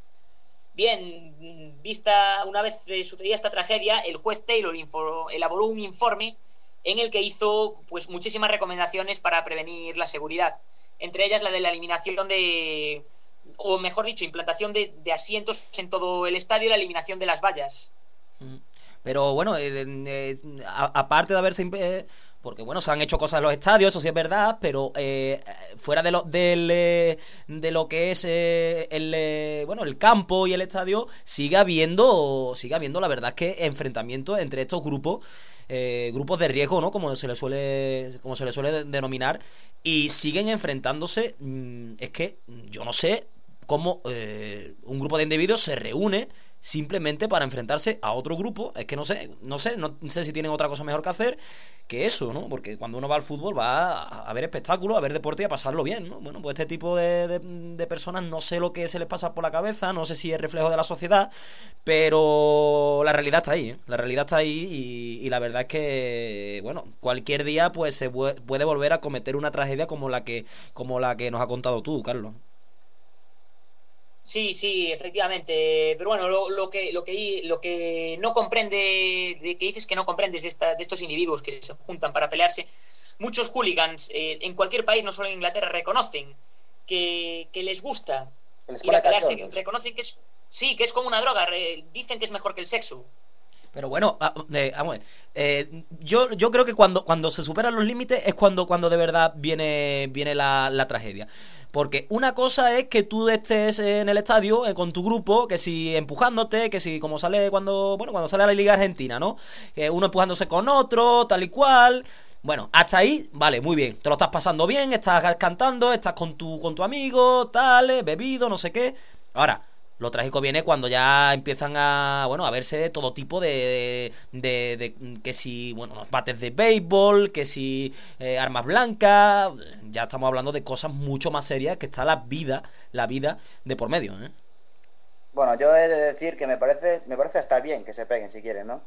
Bien, vista una vez sucedida esta tragedia, el juez Taylor info, elaboró un informe en el que hizo pues muchísimas recomendaciones para prevenir la seguridad, entre ellas la de la eliminación de, o mejor dicho, implantación de, de asientos en todo el estadio y la eliminación de las vallas. Pero bueno, eh, eh, a, aparte de haberse... Eh... porque bueno, se han hecho cosas en los estadios, eso sí es verdad, pero eh, fuera de lo del, eh, de lo que es eh, el eh, bueno el campo y el estadio, sigue habiendo sigue habiendo la verdad es que enfrentamientos entre estos grupos, eh, grupos de riesgo, ¿no? Como se le suele como se le suele denominar, y siguen enfrentándose. mm, es que yo no sé cómo eh, un grupo de individuos se reúne simplemente para enfrentarse a otro grupo. Es que no sé, no sé, no sé si tienen otra cosa mejor que hacer que eso, ¿no? Porque cuando uno va al fútbol va a, a ver espectáculos, a ver deporte y a pasarlo bien, ¿no? Bueno, pues este tipo de, de, de personas no sé lo que se les pasa por la cabeza, no sé si es reflejo de la sociedad, pero la realidad está ahí, ¿eh? La realidad está ahí y, y la verdad es que, bueno, cualquier día pues se puede volver a cometer una tragedia como la que como la que nos ha contado tú, Carlos. Sí, sí, efectivamente. Pero bueno, lo, lo que lo que lo que no comprende, de que dices que no comprendes de, esta, de estos individuos que se juntan para pelearse, muchos hooligans eh, en cualquier país, no solo en Inglaterra, reconocen que, que les gusta Les ir pone a pelearse, cachondos. reconocen que es sí, que es como una droga, re- dicen que es mejor que el sexo. Pero bueno, ah, eh, vamos a ver, eh, yo, yo creo que cuando, cuando se superan los límites es cuando, cuando de verdad viene, viene la, la tragedia. Porque una cosa es que tú estés en el estadio eh, con tu grupo, que si empujándote, que si como sale cuando, bueno, cuando sale a la Liga Argentina, ¿no? Que uno empujándose con otro, tal y cual. Bueno, hasta ahí, vale, muy bien. Te lo estás pasando bien, estás cantando, estás con tu, con tu amigo, tal, eh, bebido, no sé qué. Ahora, lo trágico viene cuando ya empiezan a, bueno, a verse todo tipo de, de, de, de que si, bueno, los bates de béisbol, que si eh, armas blancas, ya estamos hablando de cosas mucho más serias que está la vida, la vida de por medio, ¿eh? Bueno, yo he de decir que me parece, me parece hasta bien que se peguen si quieren, ¿no?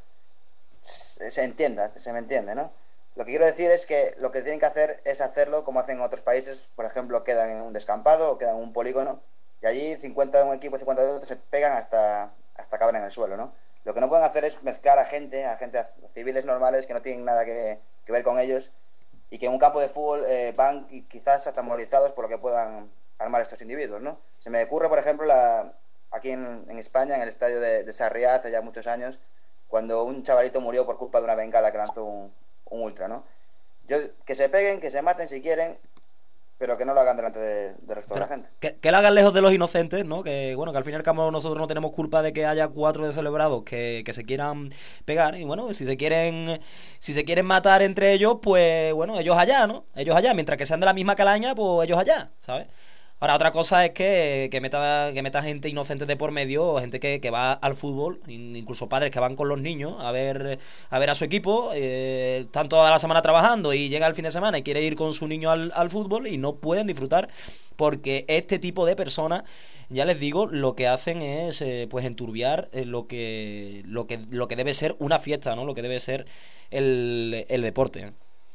Se, se entienda, se me entiende, ¿no? Lo que quiero decir es que lo que tienen que hacer es hacerlo como hacen en otros países, por ejemplo, quedan en un descampado o quedan en un polígono y allí cincuenta de un equipo y cincuenta de otro se pegan hasta, hasta acabar en el suelo, ¿no? Lo que no pueden hacer es mezclar a gente, a gente, a civiles normales que no tienen nada que, que ver con ellos y que en un campo de fútbol eh, van y quizás atemorizados por lo que puedan armar estos individuos, ¿no? Se me ocurre, por ejemplo, la, aquí en, en España, en el estadio de, de Sarriá, hace ya muchos años, cuando un chavalito murió por culpa de una bengala que lanzó un, un ultra, ¿no? Yo, que se peguen, que se maten si quieren, pero que no lo hagan delante de, del resto Pero de la gente. que, que lo hagan lejos de los inocentes, ¿no? Que bueno, que al fin y al cabo nosotros no tenemos culpa de que haya cuatro descelebrados que, que se quieran pegar. Y bueno, si se quieren si se quieren matar entre ellos, pues bueno, ellos allá, ¿no? Ellos allá, mientras que sean de la misma calaña, pues ellos allá, ¿sabes? Ahora, otra cosa es que, que, meta, que meta gente inocente de por medio, gente que, que va al fútbol, incluso padres que van con los niños a ver a ver a su equipo, eh, están toda la semana trabajando y llega el fin de semana y quiere ir con su niño al, al fútbol y no pueden disfrutar porque este tipo de personas, ya les digo, lo que hacen es eh, pues enturbiar eh, lo que lo que lo que debe ser una fiesta, ¿no? Lo que debe ser el, el deporte.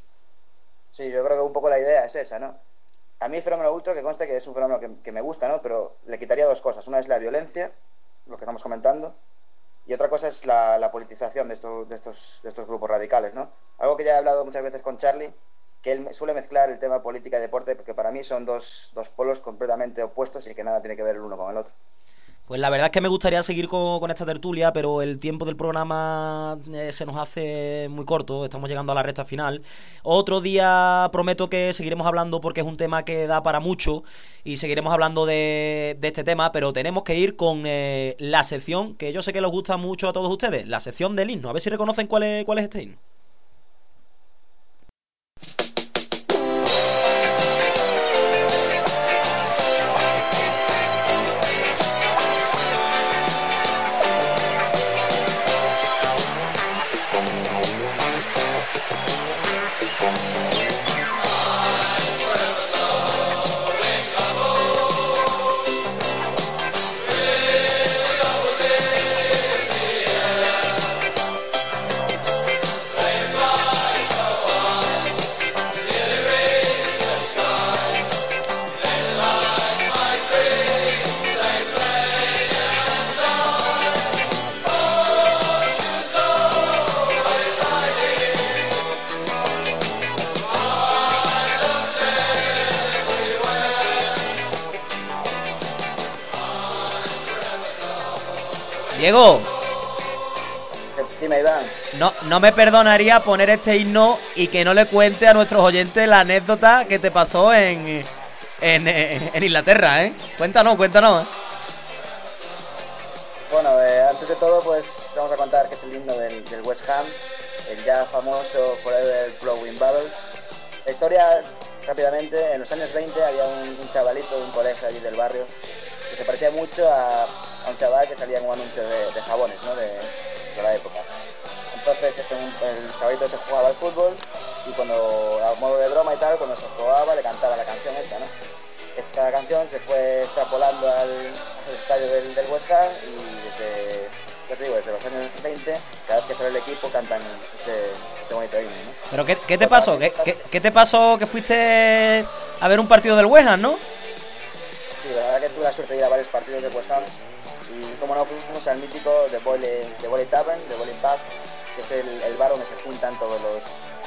Sí, yo creo que un poco la idea es esa, ¿no? A mí el fenómeno ultra, que conste que es un fenómeno que, que me gusta, ¿no? Pero le quitaría dos cosas. Una es la violencia, lo que estamos comentando, y otra cosa es la, la politización de estos, de, estos, de estos grupos radicales, ¿no? Algo que ya he hablado muchas veces con Charlie, que él suele mezclar el tema política y deporte, porque para mí son dos, dos polos completamente opuestos y que nada tiene que ver el uno con el otro. Pues la verdad es que me gustaría seguir con, con esta tertulia, pero el tiempo del programa eh, se nos hace muy corto, estamos llegando a la recta final. Otro día prometo que seguiremos hablando porque es un tema que da para mucho y seguiremos hablando de, de este tema, pero tenemos que ir con eh, la sección que yo sé que les gusta mucho a todos ustedes, la sección del himno. A ver si reconocen cuál es, cuál es este himno. Diego, Dime, Iván. no, no me perdonaría poner este himno y que no le cuente a nuestros oyentes la anécdota que te pasó en, en, en Inglaterra, ¿eh? Cuéntanos, cuéntanos. Bueno, eh, antes de todo, pues vamos a contar que es el himno del, del West Ham, el ya famoso Forever Blowing Bubbles. La historia, rápidamente, en los años veinte había un, un chavalito de un colegio allí del barrio que se parecía mucho a, a un chaval que salía en un anuncio de, de jabones, ¿no? de, de la época. Entonces este, un, el chavalito se jugaba al fútbol y cuando, a modo de broma y tal, cuando se jugaba le cantaba la canción esta, ¿no? Esta canción se fue extrapolando al, al estadio del, del West Ham y desde, ya te digo, desde los años veinte, cada vez que sale el equipo cantan este, este bonito himno, ¿no? ¿Pero qué, qué te pasó? ¿Qué, qué, ¿Qué te pasó que fuiste a ver un partido del West Ham, no? Sí, la verdad que tuve la suerte de ir a varios partidos de West Ham y como no fuimos al mítico de Boyle, de Boyle Tavern, de Boyle Pub, que es el, el bar donde se juntan todos los...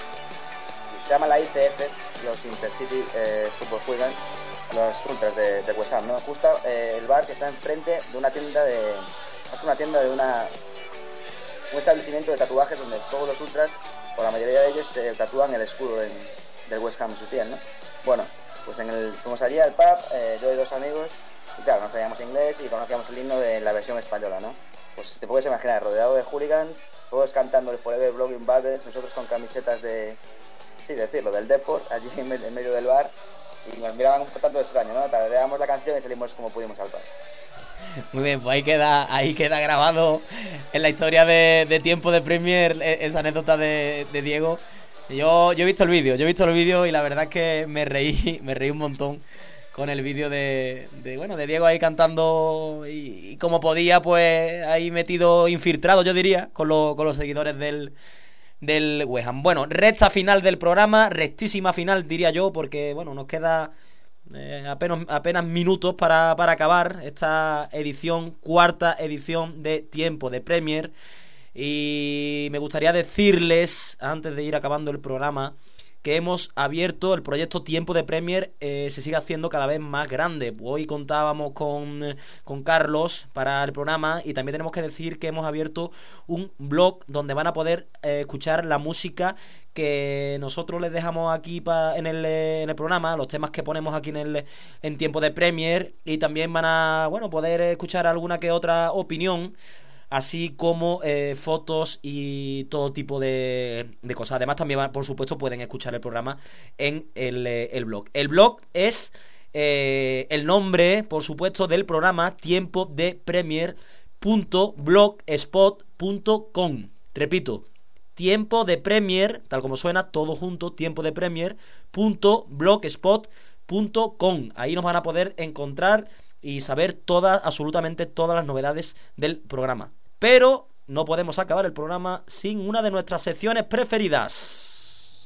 Se llama la I C F, los Intercity eh, Football Hooligans, los ultras de, de West Ham, ¿no? Justo eh, el bar que está enfrente de una tienda de... Es una tienda de una... un establecimiento de tatuajes donde todos los ultras, o la mayoría de ellos, se tatúan el escudo en, del West Ham en su piel, ¿no? Bueno, pues en el, fuimos allí al pub, eh, yo y dos amigos, y claro, no sabíamos inglés y conocíamos el himno de la versión española, ¿no? Pues te puedes imaginar, rodeado de hooligans, todos cantando el Forever Blowing Bubbles, nosotros con camisetas de, sí, decirlo, del Deport, allí en, en medio del bar, y nos miraban un tanto extraño, ¿no? Tarareábamos la canción y salimos como pudimos al paso. Muy bien, pues ahí queda, ahí queda grabado en la historia de, de tiempo de Premier esa anécdota de, de Diego. Yo, yo he visto el vídeo, yo he visto el vídeo y la verdad es que me reí, me reí un montón con el vídeo de, de, bueno, de Diego ahí cantando y, y como podía, pues ahí metido, infiltrado, yo diría, con, lo, con los seguidores del, del West Ham. Bueno, recta final del programa, rectísima final diría yo, porque bueno, nos queda eh, apenas, apenas minutos para, para acabar esta edición, cuarta edición de Tiempo de Premier. Y me gustaría decirles, antes de ir acabando el programa, que hemos abierto el proyecto Tiempo de Premier, eh, se sigue haciendo cada vez más grande. Hoy contábamos con, con Carlos para el programa y también tenemos que decir que hemos abierto un blog donde van a poder eh, escuchar la música que nosotros les dejamos aquí pa, en, el, en el programa, los temas que ponemos aquí en el en Tiempo de Premier, y también van a bueno poder escuchar alguna que otra opinión, así como eh, fotos y todo tipo de, de cosas. Además también, por supuesto, pueden escuchar el programa en el, eh, el blog. El blog es eh, el nombre, por supuesto, del programa, tiempo de premier punto blogspot punto com. Repito, Tiempo de Premier, tal como suena, todo junto, tiempo de premier punto blogspot punto com. Ahí nos van a poder encontrar y saber todas, absolutamente todas las novedades del programa. Pero no podemos acabar el programa sin una de nuestras secciones preferidas.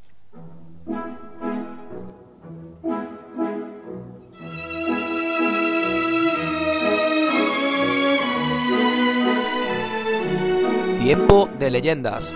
Tiempo de leyendas.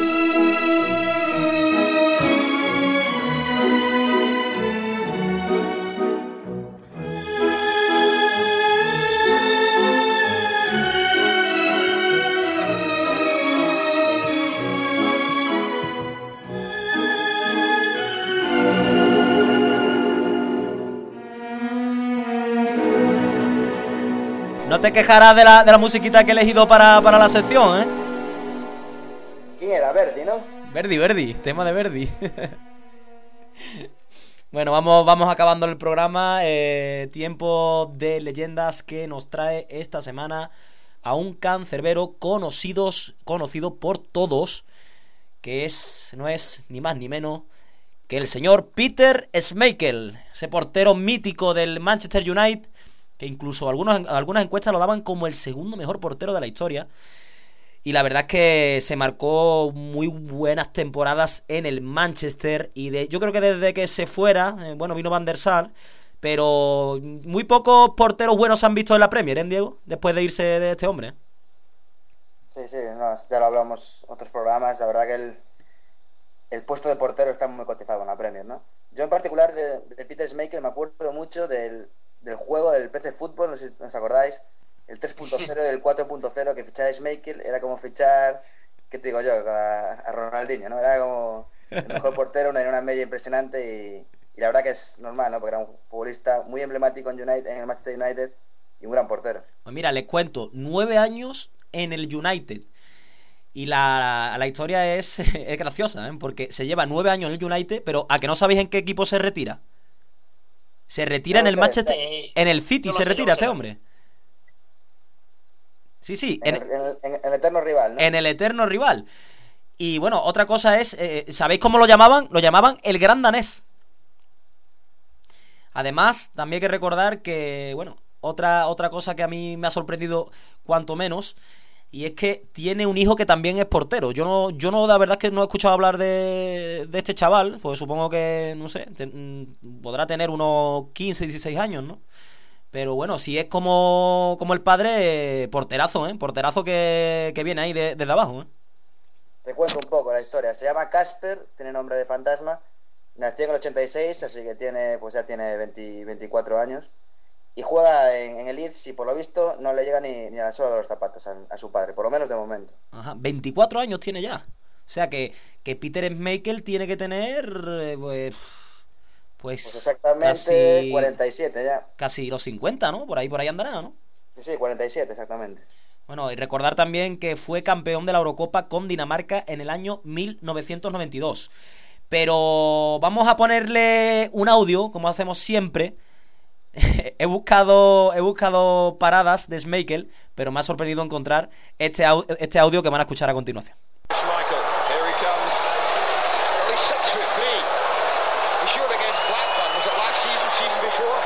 No te quejarás de la, de la musiquita que he elegido para, para la sección, ¿eh? ¿Quién era? Verdi, ¿no? Verdi, Verdi, tema de Verdi. Bueno, vamos, vamos acabando el programa. eh, Tiempo de leyendas que nos trae esta semana a un cancerbero conocidos, conocido por todos, que es no es ni más ni menos que el señor Peter Schmeichel, ese portero mítico del Manchester United, que incluso algunos, algunas encuestas lo daban como el segundo mejor portero de la historia. Y la verdad es que se marcó muy buenas temporadas en el Manchester. Y de, yo creo que desde que se fuera, eh, bueno, vino Van der Sar, pero muy pocos porteros buenos se han visto en la Premier, ¿eh, Diego? Después de irse de este hombre. Sí, sí, no, ya lo hablamos en otros programas. La verdad que el, el puesto de portero está muy cotizado en la Premier, ¿no? Yo en particular de, de Peter Schmeichel me acuerdo mucho del... del juego del P C Fútbol, no sé si os acordáis, el tres punto cero y el cuatro punto cero, que fichar a Schmeichel era como fichar, ¿qué te digo yo? A, a Ronaldinho, ¿no? Era como el mejor portero, una, una media impresionante y, y la verdad que es normal, ¿no? Porque era un futbolista muy emblemático en, United, en el Manchester United y un gran portero. Pues mira, les cuento, nueve años en el United. Y la, la historia es, es graciosa, ¿eh? Porque se lleva nueve años en el United, pero ¿a que no sabéis en qué equipo se retira? Se retira No, en el sé, Manchester, eh, en el City no lo se sé, retira no lo este sé. hombre. Sí, sí, En, en, el, en, el, en el eterno rival, ¿no? en el eterno rival. Y bueno, otra cosa es, eh, ¿sabéis cómo lo llamaban? Lo llamaban el gran danés. Además, también hay que recordar que, bueno, otra, otra cosa que a mí me ha sorprendido cuanto menos, y es que tiene un hijo que también es portero. Yo no, yo no, la verdad es que no he escuchado hablar de, de este chaval, pues supongo que, no sé, te, podrá tener unos quince, dieciséis años, ¿no? Pero bueno, si es como, como el padre, eh, porterazo, ¿eh? Porterazo que, que viene ahí de, desde abajo, ¿eh? Te cuento un poco la historia. Se llama Casper, tiene nombre de fantasma. Nació en el ochenta y seis, así que tiene, pues ya tiene veinte, veinticuatro años. Y juega en, en el Leeds y por lo visto no le llega ni, ni a la sola de los zapatos a, a su padre, por lo menos de momento. Ajá, veinticuatro años tiene ya. O sea que, que Peter Schmeichel tiene que tener, eh, pues, pues... Pues exactamente casi, cuarenta y siete ya. Casi los cincuenta, ¿no? Por ahí, por ahí andará, ¿no? Sí, sí, cuarenta y siete exactamente. Bueno, y recordar también que fue campeón de la Eurocopa con Dinamarca en el año mil novecientos noventa y dos. Pero vamos a ponerle un audio, como hacemos siempre. he buscado he buscado paradas de Schmeichel, pero me ha sorprendido encontrar este, au- este audio que van a escuchar a continuación. Schmeichel, here he comes. Well, he's six foot three. He showed against Blackburn. Was it last season, season before?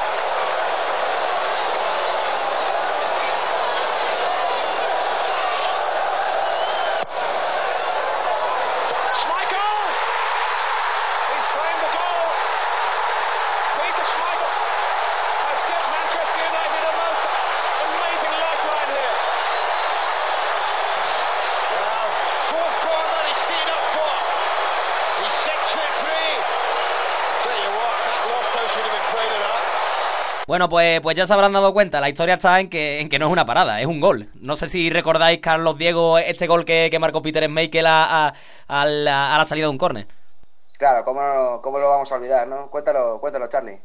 Schmeichel! He's claimed the goal. Peter Schmeichel has given Manchester United a most amazing lifeline here. Well, fourth corner he's staying up for. He's six foot three. Tell you what, that Loftus would have been proud of that. Bueno, pues, pues ya se habrán dado cuenta, la historia está en que, en que no es una parada, es un gol. No sé si recordáis, Carlos, Diego, este gol que, que marcó Peter Schmeichel a, a, a, la, a la salida de un córner. Claro, ¿cómo, no- cómo lo vamos a olvidar, no? Cuéntalo, cuéntalo, Charlie.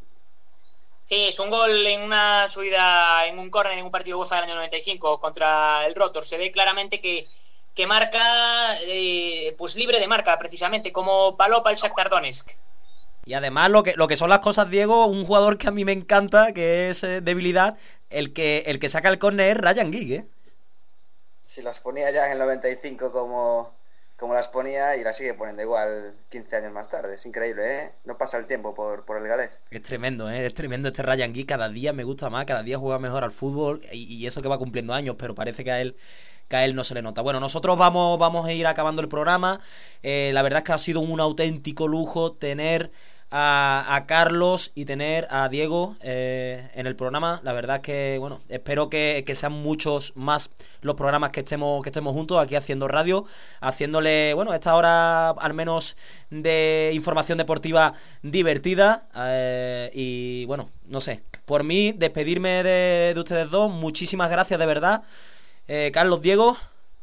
Sí, es un gol en una subida, en un córner, en un partido UEFA del año noventa y cinco contra el Rotor. Se ve claramente que, que marca, eh, pues libre de marca, precisamente, como Palop al Shakhtar Donetsk. Y además lo que, lo que son las cosas, Diego, un jugador que a mí me encanta, que es eh, debilidad, el que, el que saca el córner es Ryan Giggs, ¿eh? Si las ponía ya en el noventa y cinco como, como las ponía y las sigue poniendo igual quince años más tarde. Es increíble, ¿eh? No pasa el tiempo por, por el galés. Es tremendo, ¿eh? Es tremendo este Ryan Giggs. Cada día me gusta más, cada día juega mejor al fútbol. Y, y eso que va cumpliendo años, pero parece que a él, que a él no se le nota. Bueno, nosotros vamos, vamos a ir acabando el programa. Eh, la verdad es que ha sido un auténtico lujo tener a, a Carlos y tener a Diego eh, en el programa. La verdad es que, bueno, espero que, que sean muchos más los programas que estemos, que estemos juntos aquí haciendo radio, haciéndole, bueno, esta hora al menos de información deportiva divertida. Eh, y bueno, no sé, por mí, despedirme de, de ustedes dos. Muchísimas gracias, de verdad. Eh, Carlos, Diego.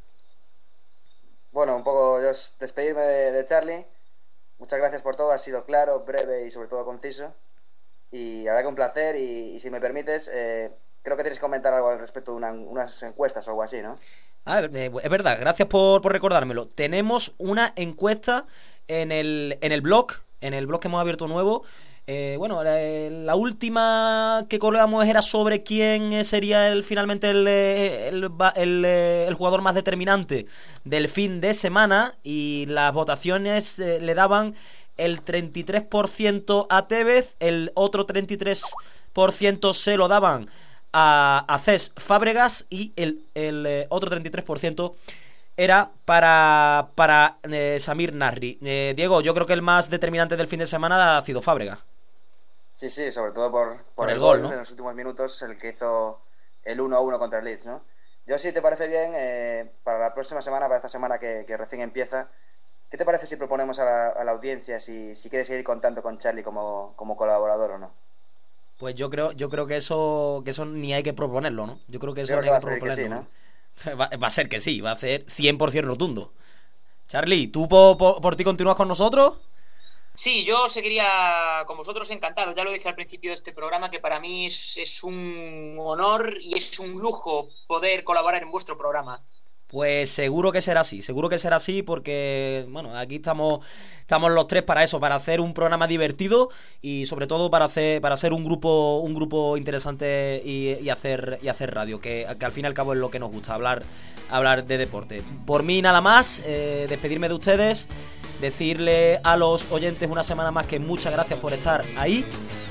Bueno, un poco yo s- despedirme de, de Charlie. Muchas gracias por todo, ha sido claro, breve y sobre todo conciso. Y la verdad que un placer y, y si me permites, eh, creo que tienes que comentar algo al respecto de una- unas encuestas o algo así, ¿no? Ah, eh, es verdad, gracias por, por recordármelo. Tenemos una encuesta en el, en el blog, en el blog que hemos abierto nuevo. Eh, bueno, la, la última que colgamos era sobre quién eh, sería el finalmente el, eh, el, va- el, eh, el jugador más determinante del fin de semana, y las votaciones eh, le daban el treinta y tres por ciento a Tevez, el otro treinta y tres por ciento se lo daban a, a Cesc Fábregas y el, el eh, otro treinta y tres por ciento era para, para eh, Samir Nasri. Eh, Diego, yo creo que el más determinante del fin de semana ha sido Fábregas. Sí, sí, sobre todo por, por, Por el, el gol, gol, ¿no? en los últimos minutos, el que hizo el uno a uno contra el Leeds, ¿no? Yo, si te parece bien, eh, para la próxima semana, para esta semana que, que recién empieza, ¿qué te parece si proponemos a la, a la audiencia si, si quieres seguir contando con Charlie como, como colaborador o no? Pues yo creo, yo creo que eso, que eso ni hay que proponerlo, ¿no? Yo creo que eso Yo ni creo hay que que va a ser que sí, proponerlo. Va, va a ser que sí, va a ser cien por ciento rotundo. Charlie, ¿tú por, por, por ti continúas con nosotros? Sí, yo seguiría con vosotros encantado. Ya lo dije al principio de este programa, que para mí es, es un honor y es un lujo poder colaborar en vuestro programa. Pues seguro que será así, seguro que será así porque, bueno, aquí estamos estamos los tres para eso, para hacer un programa divertido y sobre todo para hacer para hacer un grupo un grupo interesante y, y hacer y hacer radio, que, que al fin y al cabo es lo que nos gusta, hablar hablar de deporte. Por mí nada más, eh, despedirme de ustedes, decirle a los oyentes una semana más que muchas gracias por estar ahí.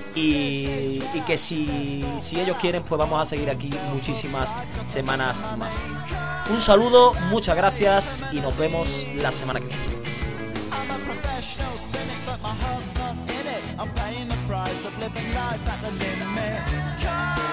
Y, y que si, si ellos quieren, pues vamos a seguir aquí muchísimas semanas más. Un saludo, muchas gracias y nos vemos la semana que viene. I'm a professional cynic, but my heart's not in it. I'm paying the price of living life at the limit. Come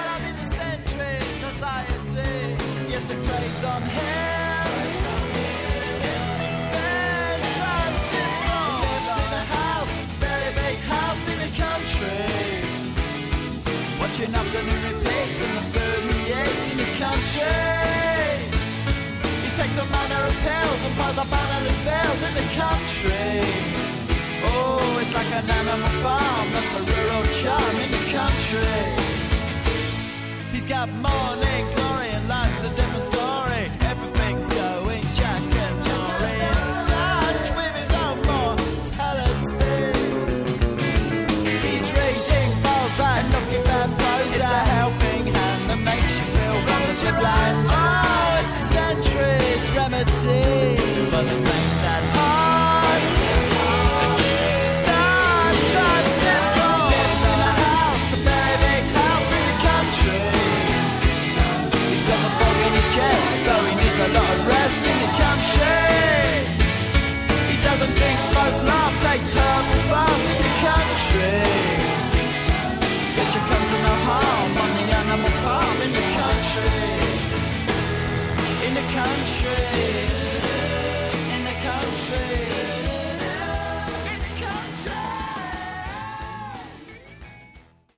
the craze on him. Getting bad, drives him wrong. Lives in a house, very big house in the country. Watching afternoon repeats and the food he eats in the country. He takes a manner of pills and piles up analyst bills in the country. Oh, it's like an animal farm, that's a rural charm in the country. He's got morning glory and life's a different story. Everything's going Jack and Jory, in touch with his own mortality. He's reading Balzac, looking bad Prozac. It's a helping hand that makes you feel relatively blind. Oh, it's a century's remedy for the things at heart. Star drives simple. Lives in a house, a very big house in the country. He's got a fog in his chest, so he needs a lot of rest in the country. He doesn't drink, smoke, laugh, takes herbal baths in the country. Says you come to no harm on the animal farm in the country. In the country. In the country.